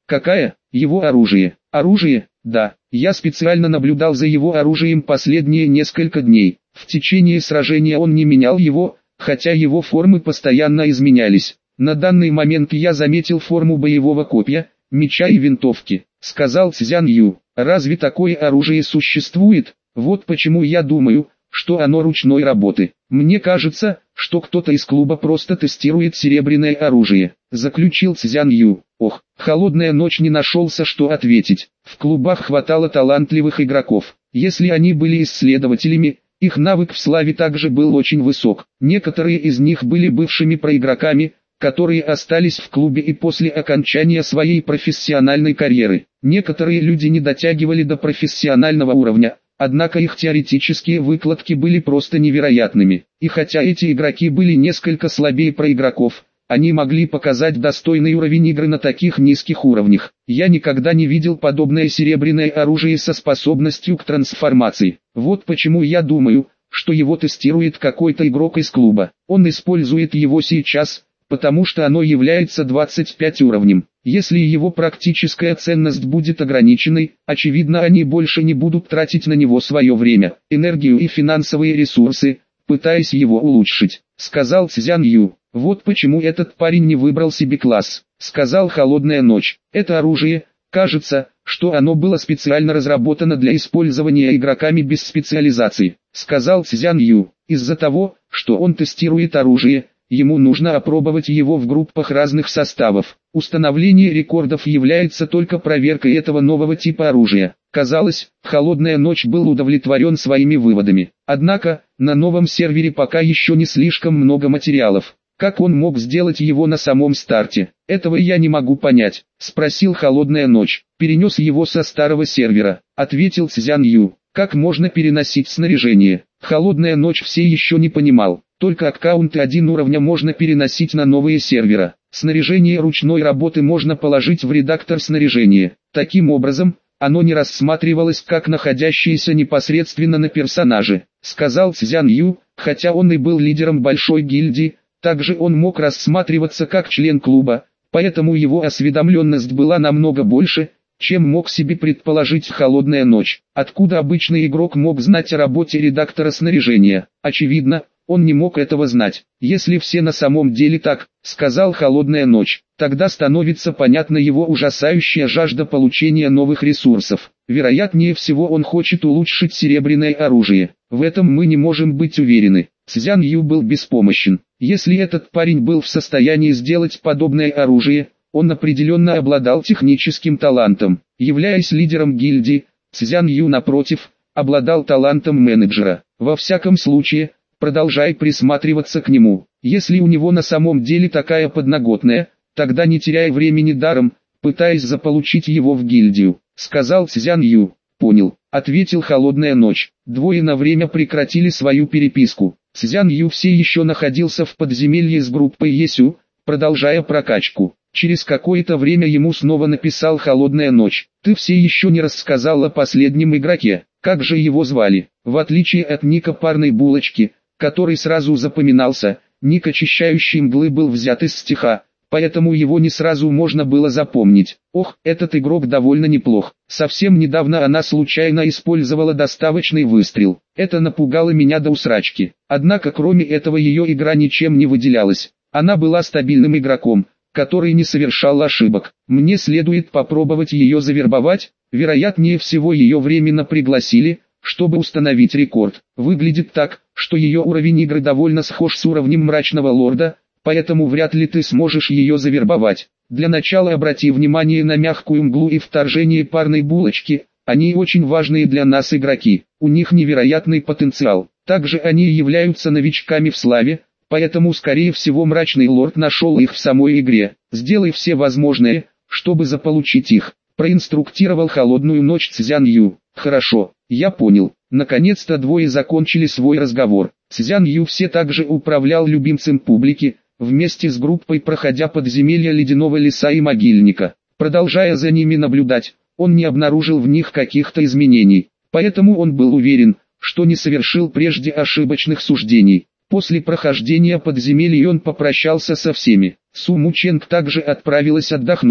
Какая? Его оружие. Оружие? Да. Я специально наблюдал за его оружием последние несколько дней. В течение сражения он не менял его, хотя его формы постоянно изменялись. На данный момент я заметил форму боевого копья, меча и винтовки, сказал Цзян Ю. Разве такое оружие существует? Вот почему я думаю, что оно ручной работы. Мне кажется, что кто-то из клуба просто тестирует серебряное оружие, заключил Цзян Ю. Ох, холодная ночь не нашелся, что ответить. В клубах хватало талантливых игроков. Если они были исследователями, их навык в славе также был очень высок. Некоторые из них были бывшими проигроками, которые остались в клубе и после окончания своей профессиональной карьеры. Некоторые люди не дотягивали до профессионального уровня, однако их теоретические выкладки были просто невероятными. И хотя эти игроки были несколько слабее проигроков, они могли показать достойный уровень игры на таких низких уровнях. Я никогда не видел подобное серебряное оружие со способностью к трансформации. Вот почему я думаю, что его тестирует какой-то игрок из клуба. Он использует его сейчас, потому что оно является двадцать пятым уровнем. Если его практическая ценность будет ограниченной, очевидно они больше не будут тратить на него свое время, энергию и финансовые ресурсы, пытаясь его улучшить, сказал Цзян Ю. Вот почему этот парень не выбрал себе класс, сказал Холодная Ночь. Это оружие, кажется, что оно было специально разработано для использования игроками без специализации, сказал Цзян Ю. Из-за того, что он тестирует оружие, ему нужно опробовать его в группах разных составов. Установление рекордов является только проверкой этого нового типа оружия. Казалось, Холодная Ночь был удовлетворен своими выводами. Однако, на новом сервере пока еще не слишком много материалов. Как он мог сделать его на самом старте? Этого я не могу понять, спросил Холодная Ночь. Перенес его со старого сервера, ответил Цзян Ю. Как можно переносить снаряжение? Холодная Ночь все еще не понимал. Только аккаунты один уровня можно переносить на новые сервера. Снаряжение ручной работы можно положить в редактор снаряжения. Таким образом, оно не рассматривалось как находящееся непосредственно на персонаже, сказал Цзян Ю. Хотя он и был лидером большой гильдии, также он мог рассматриваться как член клуба, поэтому его осведомленность была намного больше, чем мог себе предположить Холодная Ночь. Откуда обычный игрок мог знать о работе редактора снаряжения? Очевидно, он не мог этого знать. Если все на самом деле так, сказал Холодная Ночь, тогда становится понятна его ужасающая жажда получения новых ресурсов. Вероятнее всего он хочет улучшить серебряное оружие. В этом мы не можем быть уверены. Цзян Ю был беспомощен. Если этот парень был в состоянии сделать подобное оружие, он определенно обладал техническим талантом. Являясь лидером гильдии, Цзян Ю, напротив, обладал талантом менеджера. Во всяком случае, продолжай присматриваться к нему. Если у него на самом деле такая подноготная, тогда не теряй времени даром, пытаясь заполучить его в гильдию, сказал Цзян Ю. Понял, ответил Холодная Ночь. Двое на время прекратили свою переписку. Цзян Ю все еще находился в подземелье с группой Есю, продолжая прокачку. Через какое-то время ему снова написал Холодная Ночь. Ты все еще не рассказал о последнем игроке, как же его звали? В отличие от ника парной булочки, который сразу запоминался, ник очищающий мглы был взят из стиха, поэтому его не сразу можно было запомнить. Ох, этот игрок довольно неплох. Совсем недавно она случайно использовала доставочный выстрел. Это напугало меня до усрачки. Однако кроме этого ее игра ничем не выделялась. Она была стабильным игроком, который не совершал ошибок. Мне следует попробовать ее завербовать. Вероятнее всего ее временно пригласили, чтобы установить рекорд. Выглядит так, что ее уровень игры довольно схож с уровнем Мрачного Лорда, поэтому вряд ли ты сможешь ее завербовать. Для начала обрати внимание на мягкую мглу и вторжение парной булочки, они очень важные для нас игроки, у них невероятный потенциал. Также они являются новичками в славе, поэтому скорее всего Мрачный Лорд нашел их в самой игре. Сделай все возможное, чтобы заполучить их, проинструктировал Холодную Ночь Цзян Ю. Хорошо, я понял. Наконец-то двое закончили свой разговор. Цзян Ю все также управлял любимцем публики, вместе с группой проходя подземелья Ледяного Леса и Могильника. Продолжая за ними наблюдать, он не обнаружил в них каких-то изменений, поэтому он был уверен, что не совершил прежде ошибочных суждений. После прохождения подземелья он попрощался со всеми. Су Мученг также отправилась отдохнуть.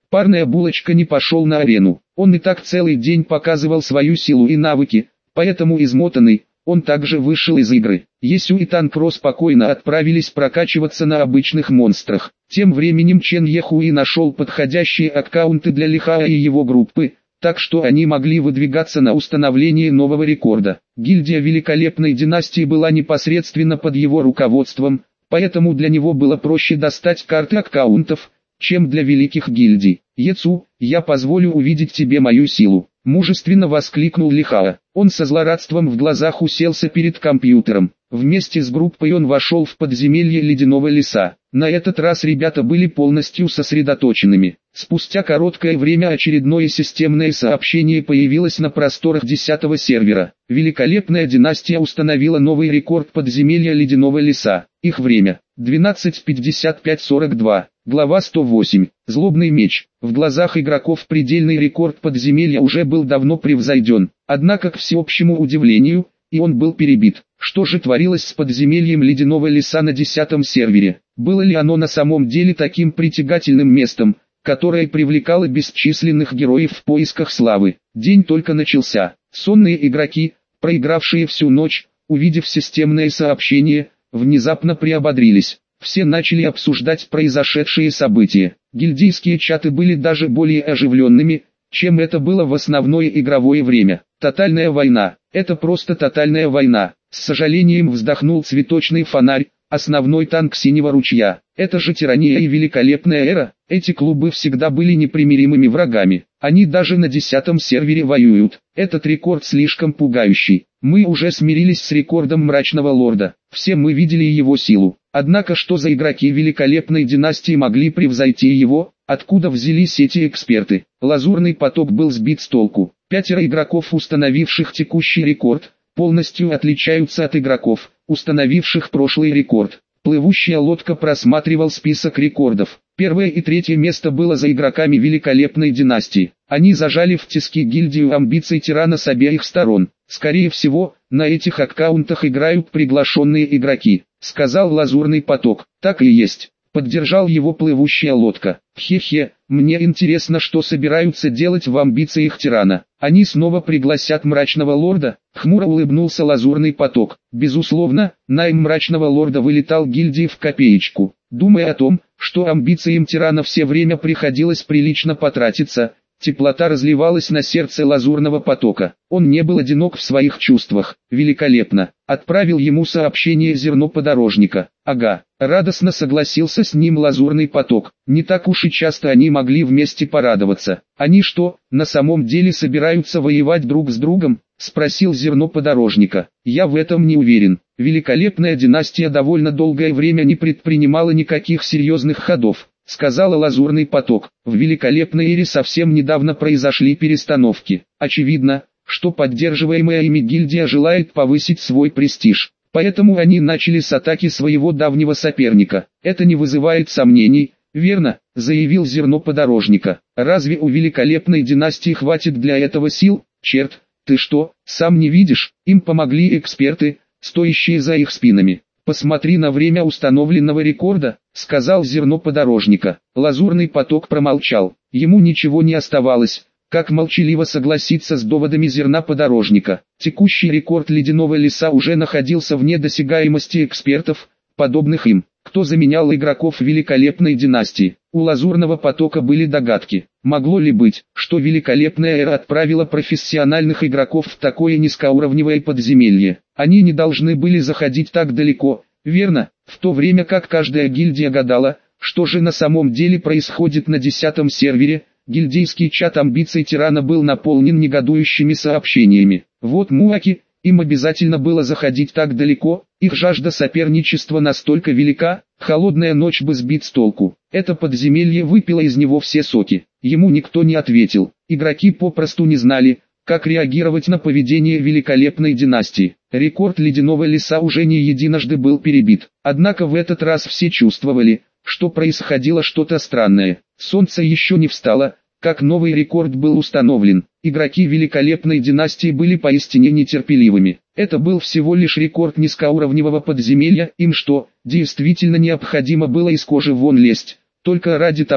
Парная булочка не пошел на арену. Он и так целый день показывал свою силу и навыки, поэтому измотанный, он также вышел из игры. Есю и Танкро спокойно отправились прокачиваться на обычных монстрах. Тем временем Чен Ехуи нашел подходящие аккаунты для Лихая и его группы, так что они могли выдвигаться на установление нового рекорда. Гильдия Великолепной Династии была непосредственно под его руководством, поэтому для него было проще достать карты аккаунтов, чем для великих гильдий. «Ецу, я позволю увидеть тебе мою силу», — мужественно воскликнул Лихая. Он со злорадством в глазах уселся перед компьютером. Вместе с группой он вошел в подземелье Ледяного леса. На этот раз ребята были полностью сосредоточенными. Спустя короткое время очередное системное сообщение появилось на просторах десятого сервера. Великолепная династия установила новый рекорд подземелья Ледяного леса. Их время — двенадцать пятьдесят пять сорок два. Глава сто восемь. Злобный меч. В глазах игроков предельный рекорд подземелья уже был давно превзойден. Однако, к всеобщему удивлению, и он был перебит. Что же творилось с подземельем Ледяного леса на десятом сервере? Было ли оно на самом деле таким притягательным местом, которое привлекало бесчисленных героев в поисках славы? День только начался. Сонные игроки, проигравшие всю ночь, увидев системное сообщение, внезапно приободрились. Все начали обсуждать произошедшие события. Гильдейские чаты были даже более оживленными, чем это было в основное игровое время. Тотальная война. Это просто тотальная война. С сожалением вздохнул цветочный фонарь, основной танк Синего ручья. Это же тирания и великолепная эра. Эти клубы всегда были непримиримыми врагами. Они даже на десятом сервере воюют. Этот рекорд слишком пугающий. Мы уже смирились с рекордом Мрачного Лорда. Все мы видели его силу. Однако что за игроки Великолепной Династии могли превзойти его? Откуда взялись эти эксперты? Лазурный поток был сбит с толку. Пятеро игроков, установивших текущий рекорд, полностью отличаются от игроков, установивших прошлый рекорд. Плывущая лодка просматривал список рекордов. Первое и третье место было за игроками Великолепной Династии. Они зажали в тиски гильдию амбиций тирана с обеих сторон. Скорее всего, на этих аккаунтах играют приглашенные игроки, сказал Лазурный поток. Так и есть. Поддержал его плывущая лодка. Хе-хе, мне интересно, что собираются делать в амбициях тирана. Они снова пригласят Мрачного Лорда? Хмуро улыбнулся Лазурный поток. Безусловно, найм Мрачного Лорда вылетал гильдии в копеечку. Думая о том, что амбициям тирана все время приходилось прилично потратиться, теплота разливалась на сердце Лазурного потока. Он не был одинок в своих чувствах. Великолепно. Отправил ему сообщение зерно подорожника. Ага. Радостно согласился с ним Лазурный поток. Не так уж и часто они могли вместе порадоваться. Они что, на самом деле собираются воевать друг с другом? Спросил зерно подорожника. Я в этом не уверен. Великолепная династия довольно долгое время не предпринимала никаких серьезных ходов, сказала Лазурный поток. В Великолепной эре совсем недавно произошли перестановки. Очевидно, что поддерживаемая ими гильдия желает повысить свой престиж. Поэтому они начали с атаки своего давнего соперника. Это не вызывает сомнений, верно, заявил зерно подорожника. Разве у Великолепной династии хватит для этого сил? Черт, ты что, сам не видишь? Им помогли эксперты, стоящие за их спинами. Посмотри на время установленного рекорда, сказал зерно подорожника. Лазурный поток промолчал. Ему ничего не оставалось, как молчаливо согласиться с доводами зерна подорожника. Текущий рекорд Ледяного леса уже находился вне досягаемости экспертов, подобных им. Кто заменял игроков Великолепной династии? У Лазурного потока были догадки. Могло ли быть, что Великолепная эра отправила профессиональных игроков в такое низкоуровневое подземелье? Они не должны были заходить так далеко, верно? В то время как каждая гильдия гадала, что же на самом деле происходит на десятом сервере, гильдейский чат амбиций тирана был наполнен негодующими сообщениями. Вот муаки, им обязательно было заходить так далеко, их жажда соперничества настолько велика, холодная ночь бы сбит с толку. Это подземелье выпило из него все соки. Ему никто не ответил. Игроки попросту не знали, как реагировать на поведение Великолепной династии. Рекорд Ледяного леса уже не единожды был перебит. Однако в этот раз все чувствовали, что происходило что-то странное. Солнце еще не встало, как новый рекорд был установлен. Игроки Великолепной династии были поистине нетерпеливыми. Это был всего лишь рекорд низкоуровневого подземелья, им что, действительно необходимо было из кожи вон лезть, только ради того,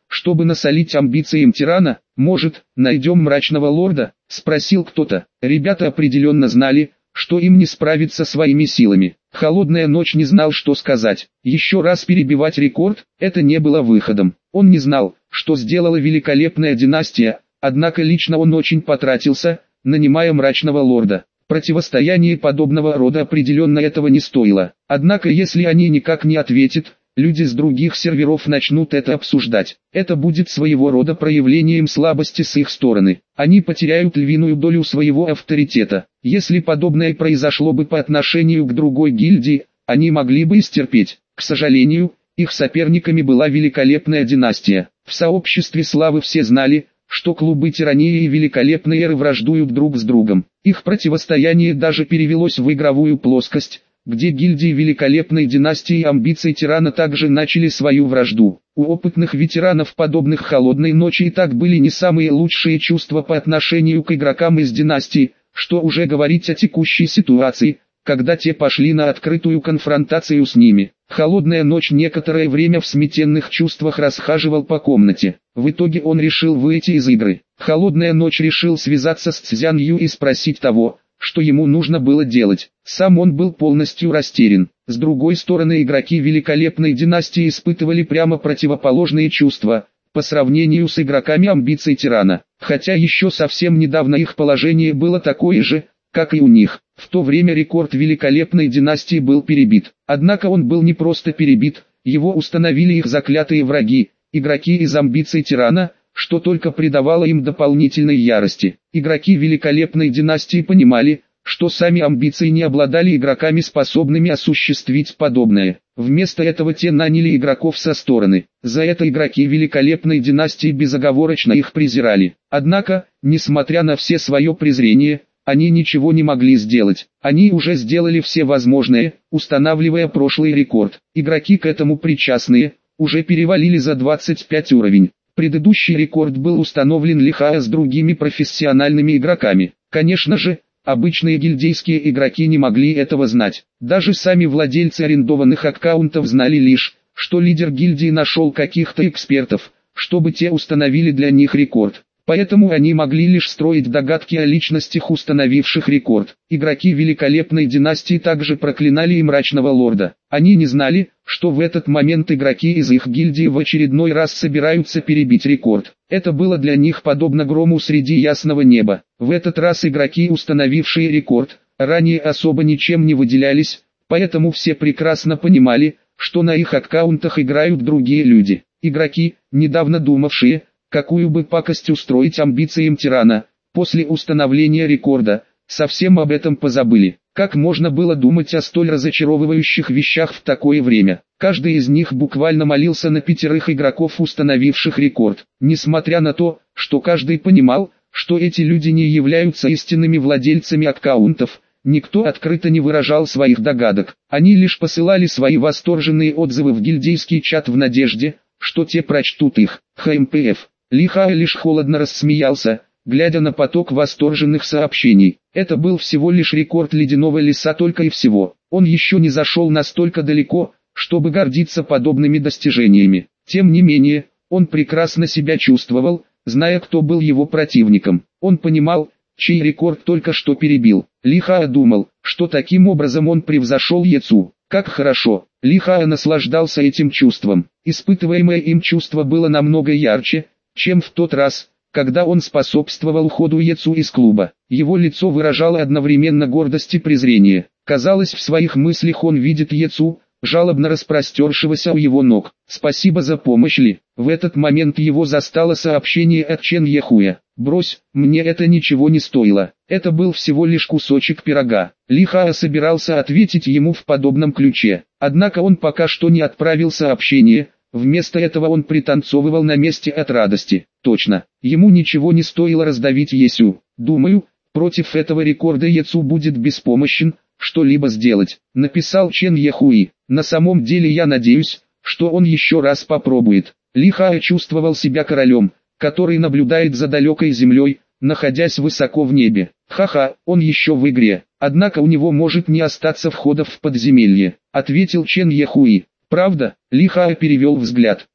чтобы насолить амбициям тирана? Может, найдем мрачного лорда? Спросил кто-то. Ребята определенно знали, что им не справиться своими силами. Холодная ночь не знал, что сказать. Еще раз перебивать рекорд, это не было выходом. Он не знал, что сделала великолепная династия, однако лично он очень потратился, нанимая мрачного лорда. Противостояние подобного рода определенно этого не стоило. Однако если они никак не ответят, люди с других серверов начнут это обсуждать. Это будет своего рода проявлением слабости с их стороны. Они потеряют львиную долю своего авторитета. Если подобное произошло бы по отношению к другой гильдии, они могли бы истерпеть. К сожалению, их соперниками была великолепная династия. В сообществе славы все знали, что клубы тирании и великолепные эры враждуют друг с другом. Их противостояние даже перевелось в игровую плоскость, где гильдии великолепной династии и амбиции тирана также начали свою вражду. У опытных ветеранов подобных холодной ночи и так были не самые лучшие чувства по отношению к игрокам из династии, что уже говорить о текущей ситуации, когда те пошли на открытую конфронтацию с ними. Холодная ночь некоторое время в смятенных чувствах расхаживал по комнате. В итоге он решил выйти из игры. Холодная ночь решил связаться с Цзянью и спросить того, что ему нужно было делать. Сам он был полностью растерян. С другой стороны, игроки великолепной династии испытывали прямо противоположные чувства по сравнению с игроками амбиций тирана. Хотя еще совсем недавно их положение было такое же, как и у них. В то время рекорд великолепной династии был перебит. Однако он был не просто перебит, его установили их заклятые враги, игроки из амбиций тирана, что только придавало им дополнительной ярости. Игроки великолепной династии понимали, что сами амбиции не обладали игроками, способными осуществить подобное. Вместо этого те наняли игроков со стороны. За это игроки великолепной династии безоговорочно их презирали. Однако, несмотря на все свое презрение, они ничего не могли сделать. Они уже сделали все возможное, устанавливая прошлый рекорд. Игроки к этому причастные, уже перевалили за двадцать пять уровень. Предыдущий рекорд был установлен Лихая с другими профессиональными игроками. Конечно же, обычные гильдейские игроки не могли этого знать. Даже сами владельцы арендованных аккаунтов знали лишь, что лидер гильдии нашел каких-то экспертов, чтобы те установили для них рекорд. Поэтому они могли лишь строить догадки о личностях, установивших рекорд. Игроки великолепной династии также проклинали и мрачного лорда. Они не знали, что в этот момент игроки из их гильдии в очередной раз собираются перебить рекорд. Это было для них подобно грому среди ясного неба. В этот раз игроки, установившие рекорд, ранее особо ничем не выделялись, поэтому все прекрасно понимали, что на их аккаунтах играют другие люди. Игроки, недавно думавшие, какую бы пакость устроить амбициям тирана, после установления рекорда, совсем об этом позабыли. Как можно было думать о столь разочаровывающих вещах в такое время? Каждый из них буквально молился на пятерых игроков, установивших рекорд. Несмотря на то, что каждый понимал, что эти люди не являются истинными владельцами аккаунтов, никто открыто не выражал своих догадок. Они лишь посылали свои восторженные отзывы в гильдейский чат в надежде, что те прочтут их. ХМПФ. Лихая лишь холодно рассмеялся, глядя на поток восторженных сообщений. Это был всего лишь рекорд ледяного леса только и всего. Он еще не зашел настолько далеко, чтобы гордиться подобными достижениями. Тем не менее, он прекрасно себя чувствовал, зная, кто был его противником. Он понимал, чей рекорд только что перебил. Лихая думал, что таким образом он превзошел Яцу. Как хорошо! Лихая наслаждался этим чувством. Испытываемое им чувство было намного ярче, чем в тот раз, когда он способствовал уходу Яцу из клуба. Его лицо выражало одновременно гордость и презрение. Казалось, в своих мыслях он видит Яцу, жалобно распростершегося у его ног. «Спасибо за помощь, Ли». В этот момент его застало сообщение от Чен Яхуя. «Брось, мне это ничего не стоило». Это был всего лишь кусочек пирога. Лихая собирался ответить ему в подобном ключе. Однако он пока что не отправил сообщение. Вместо этого он пританцовывал на месте от радости. Точно, ему ничего не стоило раздавить Есю. Думаю, против этого рекорда Яцу будет беспомощен, что-либо сделать, написал Чен Яхуи. На самом деле я надеюсь, что он еще раз попробует. Лихая чувствовал себя королем, который наблюдает за далекой землей, находясь высоко в небе. Ха-ха, он еще в игре, однако у него может не остаться входов в подземелье, ответил Чен Яхуи. Правда? Лихая перевел взгляд.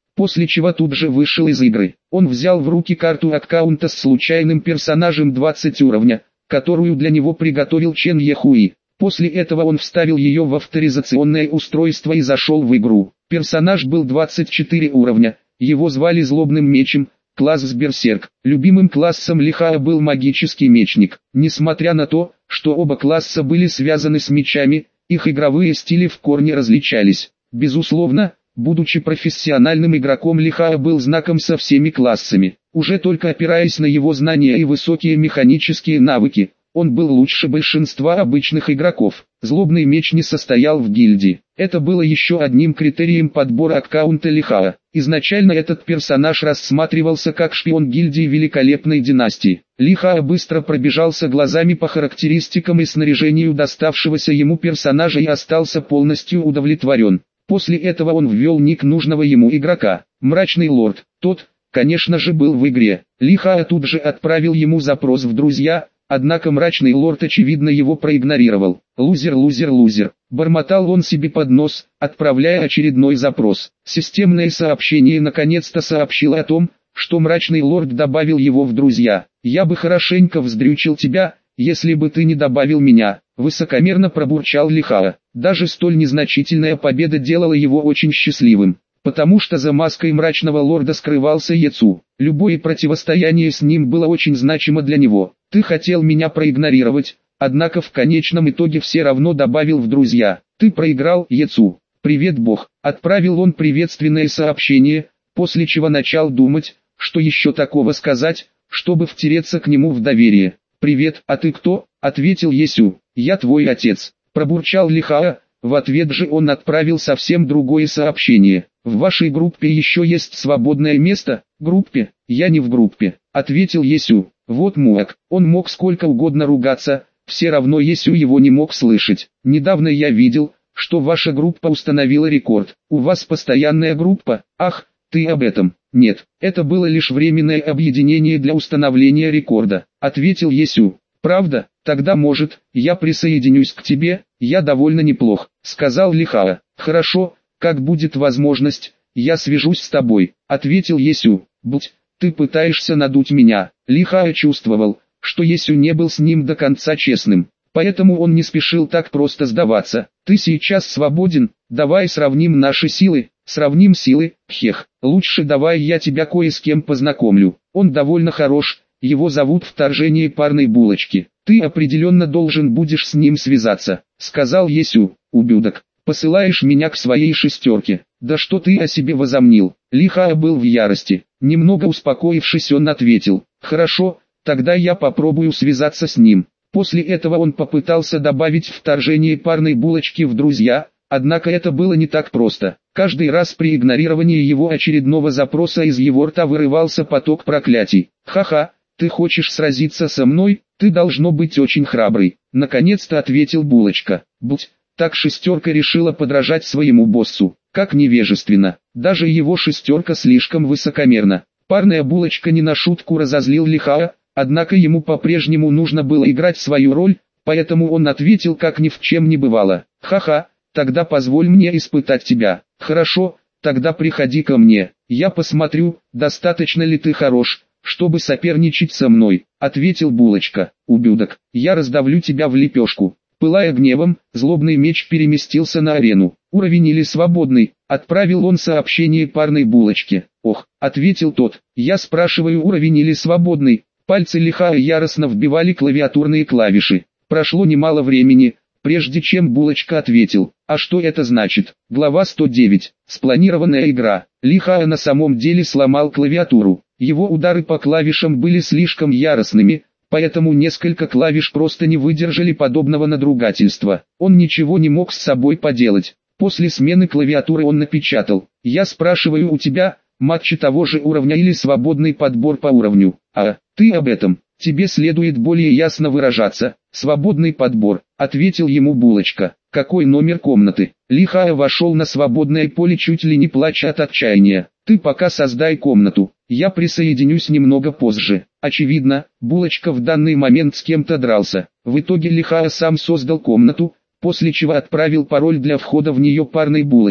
после чего тут же вышел из игры. Он взял в руки карту аккаунта с случайным персонажем двадцать уровня, которую для него приготовил Чен Ехуи. После этого он вставил ее в авторизационное устройство и зашел в игру. Персонаж был двадцать четыре уровня, его звали Злобным Мечем, класс Берсерк. Любимым классом Лихая был Магический Мечник. Несмотря на то, что оба класса были связаны с мечами, их игровые стили в корне различались. Безусловно, будучи профессиональным игроком, Лихая был знаком со всеми классами. Уже только опираясь на его знания и высокие механические навыки, он был лучше большинства обычных игроков. Злобный Меч не состоял в гильдии. Это было еще одним критерием подбора аккаунта Лихая. Изначально этот персонаж рассматривался как шпион гильдии Великолепной Династии. Лихая быстро пробежался глазами по характеристикам и снаряжению доставшегося ему персонажа и остался полностью удовлетворен. После этого он ввел ник нужного ему игрока, Мрачный Лорд. Тот, конечно же, был в игре. Лихая тут же отправил ему запрос в друзья, однако Мрачный Лорд очевидно его проигнорировал. «Лузер, лузер, лузер», бормотал он себе под нос, отправляя очередной запрос. Системное сообщение наконец-то сообщило о том, что Мрачный Лорд добавил его в друзья. «Я бы хорошенько вздрючил тебя, если бы ты не добавил меня», высокомерно пробурчал Лихая. Даже столь незначительная победа делала его очень счастливым, потому что за маской Мрачного Лорда скрывался Яцу. Любое противостояние с ним было очень значимо для него. «Ты хотел меня проигнорировать, однако в конечном итоге все равно добавил в друзья. Ты проиграл, Яцу. Привет, Бог», отправил он приветственное сообщение, после чего начал думать, что еще такого сказать, чтобы втереться к нему в доверие. «Привет, а ты кто?» — ответил Ясю. «Я твой отец», — пробурчал Лихая. В ответ же он отправил совсем другое сообщение. «В вашей группе еще есть свободное место?» «Группе? Я не в группе», — ответил Ясю. Вот муак, он мог сколько угодно ругаться, все равно Ясю его не мог слышать. «Недавно я видел, что ваша группа установила рекорд. У вас постоянная группа? Ах, ты об этом?» «Нет, это было лишь временное объединение для установления рекорда», — ответил Ясю. «Правда? Тогда может, я присоединюсь к тебе, я довольно неплох», — сказал Лихая. «Хорошо, как будет возможность, я свяжусь с тобой», — ответил Ясю. «Будь, ты пытаешься надуть меня». Лихая чувствовал, что Ясю не был с ним до конца честным, поэтому он не спешил так просто сдаваться. «Ты сейчас свободен, давай сравним наши силы». «Сравним силы, хех, лучше давай я тебя кое с кем познакомлю. Он довольно хорош, его зовут Вторжение Парной Булочки. Ты определенно должен будешь с ним связаться», — сказал Ясю. «Ублюдок, посылаешь меня к своей шестерке. Да что ты о себе возомнил?» Лихая был в ярости. Немного успокоившись, он ответил: «Хорошо, тогда я попробую связаться с ним». После этого он попытался добавить Вторжение Парной Булочки в друзья, однако это было не так просто. Каждый раз при игнорировании его очередного запроса из его рта вырывался поток проклятий. «Ха-ха, ты хочешь сразиться со мной? Ты должно быть очень храбрый», — наконец-то ответил Булочка. «Будь, так шестерка решила подражать своему боссу. Как невежественно, даже его шестерка слишком высокомерна». Парная Булочка не на шутку разозлил Лихая, однако ему по-прежнему нужно было играть свою роль, поэтому он ответил как ни в чем не бывало: «Ха-ха, тогда позволь мне испытать тебя». «Хорошо, тогда приходи ко мне, я посмотрю, достаточно ли ты хорош, чтобы соперничать со мной», — ответил Булочка. «Ублюдок, я раздавлю тебя в лепешку». Пылая гневом, Злобный Меч переместился на арену. «Уровень или свободный?» — отправил он сообщение Парной Булочке. «Ох», — ответил тот, — «я спрашиваю, уровень или свободный?» Пальцы Лихая яростно вбивали клавиатурные клавиши. Прошло немало времени, прежде чем Булочка ответил: «А что это значит?» Глава сто девять. Спланированная игра. Лихая на самом деле сломал клавиатуру. Его удары по клавишам были слишком яростными, поэтому несколько клавиш просто не выдержали подобного надругательства. Он ничего не мог с собой поделать. После смены клавиатуры он напечатал: «Я спрашиваю у тебя, матчи того же уровня или свободный подбор по уровню?» «А, ты об этом? Тебе следует более ясно выражаться. Свободный подбор», — ответил ему Булочка. «Какой номер комнаты?» Лихая вошел на свободное поле, чуть ли не плача от отчаяния. «Ты пока создай комнату, я присоединюсь немного позже». Очевидно, Булочка в данный момент с кем-то дрался. В итоге Лихая сам создал комнату, после чего отправил пароль для входа в нее Парной Булочке.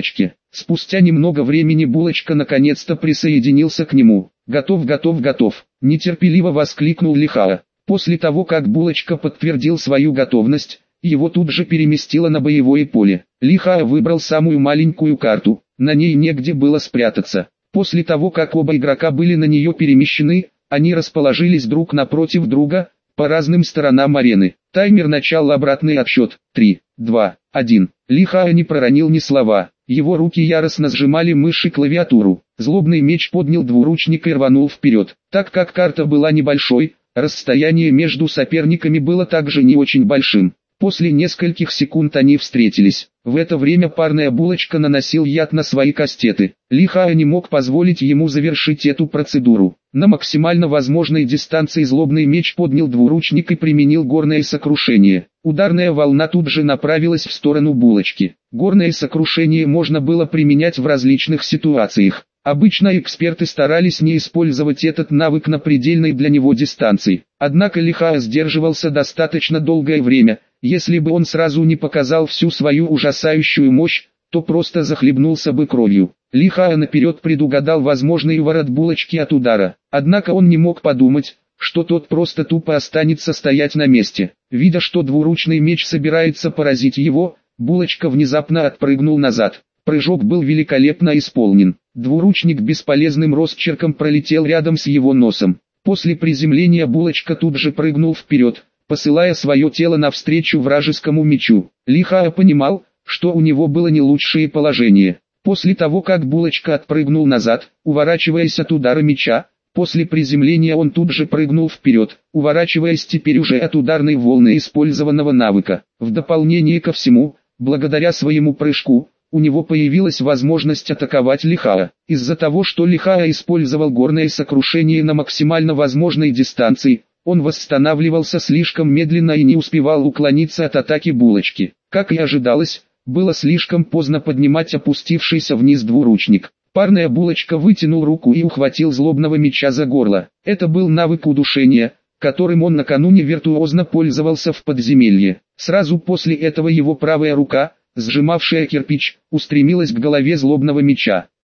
Спустя немного времени Булочка наконец-то присоединился к нему. «Готов, готов, готов!» – нетерпеливо воскликнул Лихао. После того, как Булочка подтвердил свою готовность, его тут же переместило на боевое поле. Лихао выбрал самую маленькую карту, на ней негде было спрятаться. После того, как оба игрока были на нее перемещены, они расположились друг напротив друга, по разным сторонам арены. Таймер начал обратный отсчет. три, два, один. Лихао не проронил ни слова. Его руки яростно сжимали мышь и клавиатуру. Злобный меч поднял двуручник и рванул вперед. Так как карта была небольшой, расстояние между соперниками было также не очень большим. После нескольких секунд они встретились. В это время парная Булочка наносил яд на свои кастеты. Лихао не мог позволить ему завершить эту процедуру. На максимально возможной дистанции злобный меч поднял двуручник и применил горное сокрушение. Ударная волна тут же направилась в сторону Булочки. Горное сокрушение можно было применять в различных ситуациях. Обычно эксперты старались не использовать этот навык на предельной для него дистанции. Однако Лихао сдерживался достаточно долгое время. Если бы он сразу не показал всю свою ужасающую мощь, то просто захлебнулся бы кровью. Лихао наперед предугадал возможный уворот Булочки от удара. Однако он не мог подумать, что тот просто тупо останется стоять на месте. Видя, что двуручный меч собирается поразить его, Булочка внезапно отпрыгнул назад. Прыжок был великолепно исполнен. Двуручник бесполезным росчерком пролетел рядом с его носом. После приземления Булочка тут же прыгнул вперед, посылая свое тело навстречу вражескому мечу. Лихао понимал, что у него было не лучшее положение. После того, как Булочка отпрыгнул назад, уворачиваясь от удара меча, после приземления он тут же прыгнул вперед, уворачиваясь теперь уже от ударной волны использованного навыка. В дополнение ко всему, благодаря своему прыжку, у него появилась возможность атаковать Лихао. Из-за того, что Лихао использовал горное сокрушение на максимально возможной дистанции, он восстанавливался слишком медленно и не успевал уклониться от атаки Булочки. Как и ожидалось, было слишком поздно поднимать опустившийся вниз двуручник. Парная Булочка вытянул руку и ухватил злобного меча за горло. Это был навык удушения, которым он накануне виртуозно пользовался в подземелье. Сразу после этого его правая рука, сжимавшая кирпич, устремилась к голове злобного меча.